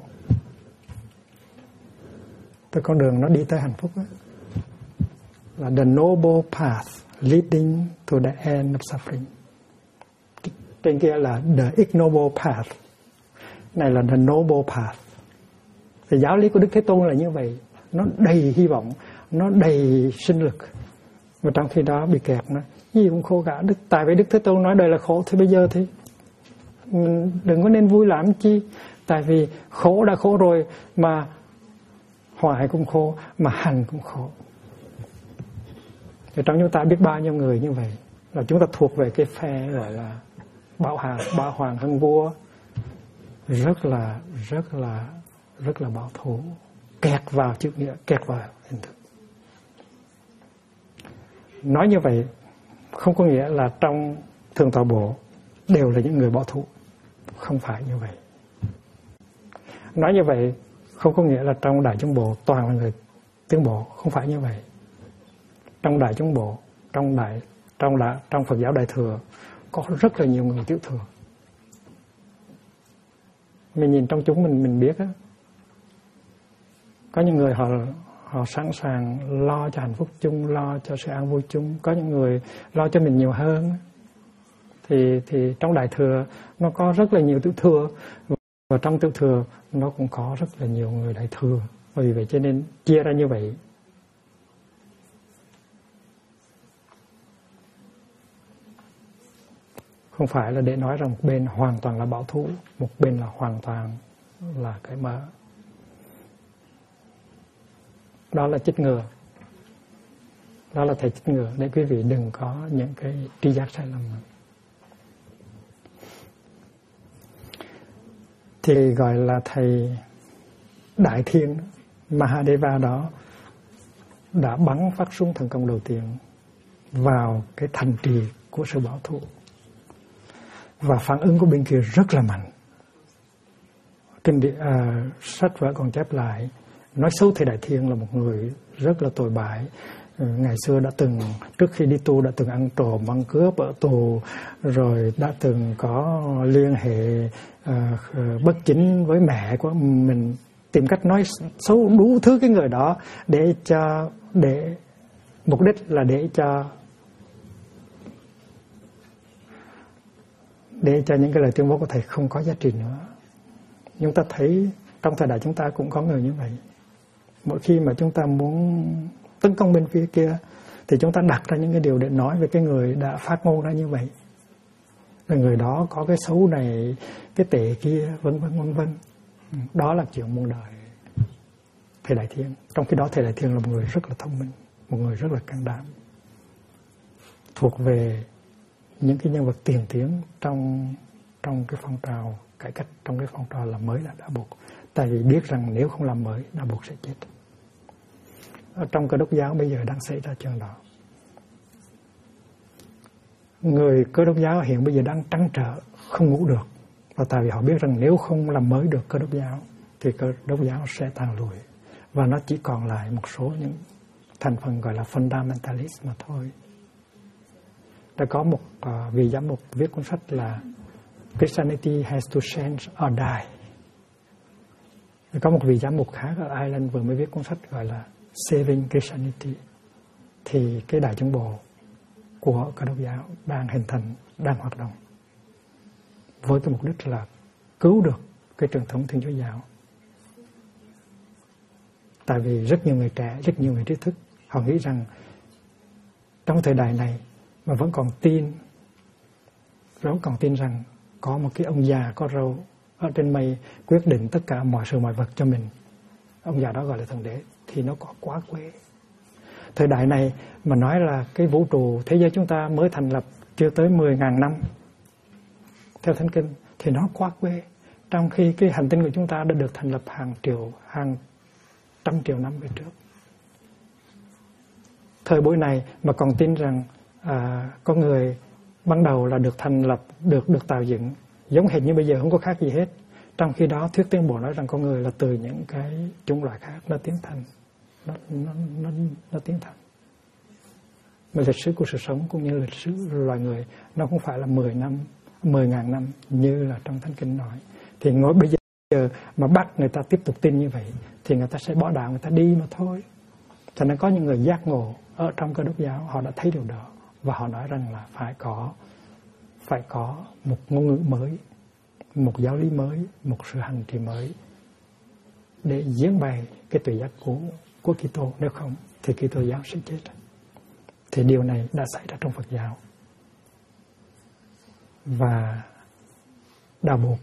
Tức con đường nó đi tới hạnh phúc đó. Là the noble path leading to the end of suffering. Trên kia là the ignoble path. Này là the noble path. Thì giáo lý của Đức Thế Tôn là như vậy. Nó đầy hy vọng, nó đầy sinh lực. Và trong khi đó bị kẹt nó gì cũng khổ cả. Tại vì Đức Thế Tôn nói đời là khổ, thì bây giờ thì đừng có nên vui làm chi. Tại vì khổ đã khổ rồi, mà hoại cũng khổ, mà hành cũng khổ. Thì trong chúng ta biết bao nhiêu người như vậy, là chúng ta thuộc về cái phe gọi là bảo hoàng hơn vua, rất là bảo thủ, kẹt vào chữ nghĩa, kẹt vào hình thức. Nói như vậy không có nghĩa là trong Thượng Tọa Bộ đều là những người bảo thủ, không phải như vậy. Nói như vậy không có nghĩa là trong Đại Chúng Bộ toàn là người tiến bộ, không phải như vậy. trong Đại Chúng Bộ, trong Phật giáo Đại Thừa có rất là nhiều người tiểu thừa. Mình nhìn trong chúng mình biết á, có những người họ sẵn sàng lo cho hạnh phúc chung, lo cho sự an vui chung. Có những người lo cho mình nhiều hơn. Thì trong Đại Thừa nó có rất là nhiều tiểu thừa, và trong tiểu thừa nó cũng có rất là nhiều người Đại Thừa. Vì vậy cho nên chia ra như vậy. Không phải là để nói rằng một bên hoàn toàn là bảo thủ, một bên là hoàn toàn là cởi mở. Đó là chích ngừa. Đó là thầy chích ngừa để quý vị đừng có những cái tri giác sai lầm. Thì gọi là thầy Đại Thiên Mahadeva đó đã bắn phát súng thần công đầu tiên vào cái thành trì của sự bảo thủ. Và phản ứng của bên kia rất là mạnh. Sách vở còn chép lại, nói xấu thầy Đại Thiên là một người rất là tồi bại. Ngày xưa đã từng, trước khi đi tu đã từng ăn trộm, ăn cướp ở tù, rồi đã từng có liên hệ bất chính với mẹ của mình, tìm cách nói xấu đủ thứ cái người đó để mục đích là để cho những cái lời tuyên bố của thầy không có giá trị nữa. Chúng ta thấy trong thời đại chúng ta cũng có người như vậy. Mỗi khi mà chúng ta muốn tấn công bên phía kia thì chúng ta đặt ra những cái điều để nói về cái người đã phát ngôn ra như vậy. Rồi người đó có cái xấu này, cái tệ kia, vân vân. Đó là chuyện muôn đời thầy Đại Thiên. Trong khi đó thầy Đại Thiên là một người rất là thông minh, một người rất là can đảm, thuộc về những cái nhân vật tiền tiến trong cái phong trào cải cách, trong cái phong trào làm mới là đã buộc. Tại vì biết rằng nếu không làm mới đã buộc sẽ chết. Ở trong Cơ Đốc giáo bây giờ đang xảy ra chuyện đó. Người Cơ Đốc giáo hiện bây giờ đang trăn trở, không ngủ được. Và tại vì họ biết rằng nếu không làm mới được Cơ Đốc giáo thì Cơ Đốc giáo sẽ tàn lụi. Và nó chỉ còn lại một số những thành phần gọi là fundamentalist mà thôi. Đã có một vị giám mục viết cuốn sách là Christianity has to change or die. Có một vị giám mục khác ở Ireland vừa mới viết cuốn sách gọi là Saving Christianity. Thì cái Đại Chúng Bộ của Cơ Đốc giáo đang hình thành, đang hoạt động với cái mục đích là cứu được cái truyền thống Thiên Chúa giáo. Tại vì rất nhiều người trẻ, rất nhiều người trí thức họ nghĩ rằng trong thời đại này mà vẫn còn tin rằng có một cái ông già có râu ở trên mây quyết định tất cả mọi sự mọi vật cho mình. Ông già đó gọi là Thượng Đế thì nó có quá quê. Thời đại này mà nói là cái vũ trụ thế giới chúng ta mới thành lập chưa tới 10.000 năm theo Thánh Kinh thì nó quá quê. Trong khi cái hành tinh của chúng ta đã được thành lập hàng trăm triệu năm về trước. Thời buổi này mà còn tin rằng con người ban đầu là được thành lập, được tạo dựng giống hệt như bây giờ, không có khác gì hết. Trong khi đó thuyết tiến bộ nói rằng con người là từ những cái chủng loại khác nó tiến thành, nó tiến thành. Mà lịch sử của sự sống cũng như lịch sử loài người nó không phải là 10.000 năm như là trong Thánh Kinh nói. Thì ngồi bây giờ mà bắt người ta tiếp tục tin như vậy thì người ta sẽ bỏ đạo, người ta đi mà thôi. Cho nên có những người giác ngộ ở trong Cơ Đốc giáo họ đã thấy điều đó và họ nói rằng là phải có một ngôn ngữ mới, một giáo lý mới, một sự hành trì mới để diễn bày cái tuệ giác của Kitô, nếu không thì Kitô giáo sẽ chết. Thì điều này đã xảy ra trong Phật giáo và đạo buộc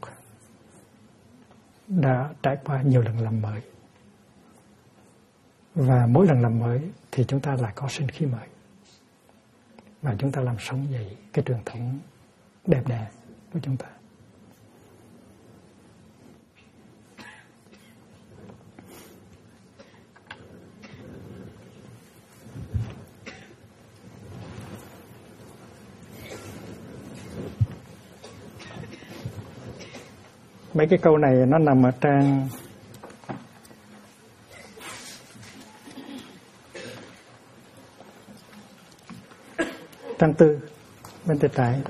đã trải qua nhiều lần làm mới, và mỗi lần làm mới thì chúng ta lại có sinh khí mới và chúng ta làm sống dậy cái truyền thống đẹp đẽ của chúng ta. Mấy cái câu này nó nằm ở trang 1 trang tư bên tay trái.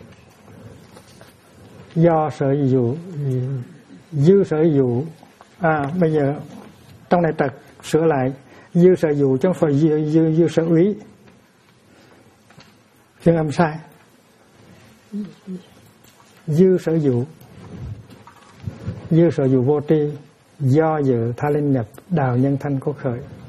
Do sở dụ, dư sở dụ. Bây giờ trong này trật sửa lại, dư sở dụ chứ không phải dư sở úy, phiên âm sai. Dư sở dụ, dư sở dụ vô tri, do dự tha linh nhập, đào nhân thanh có khởi.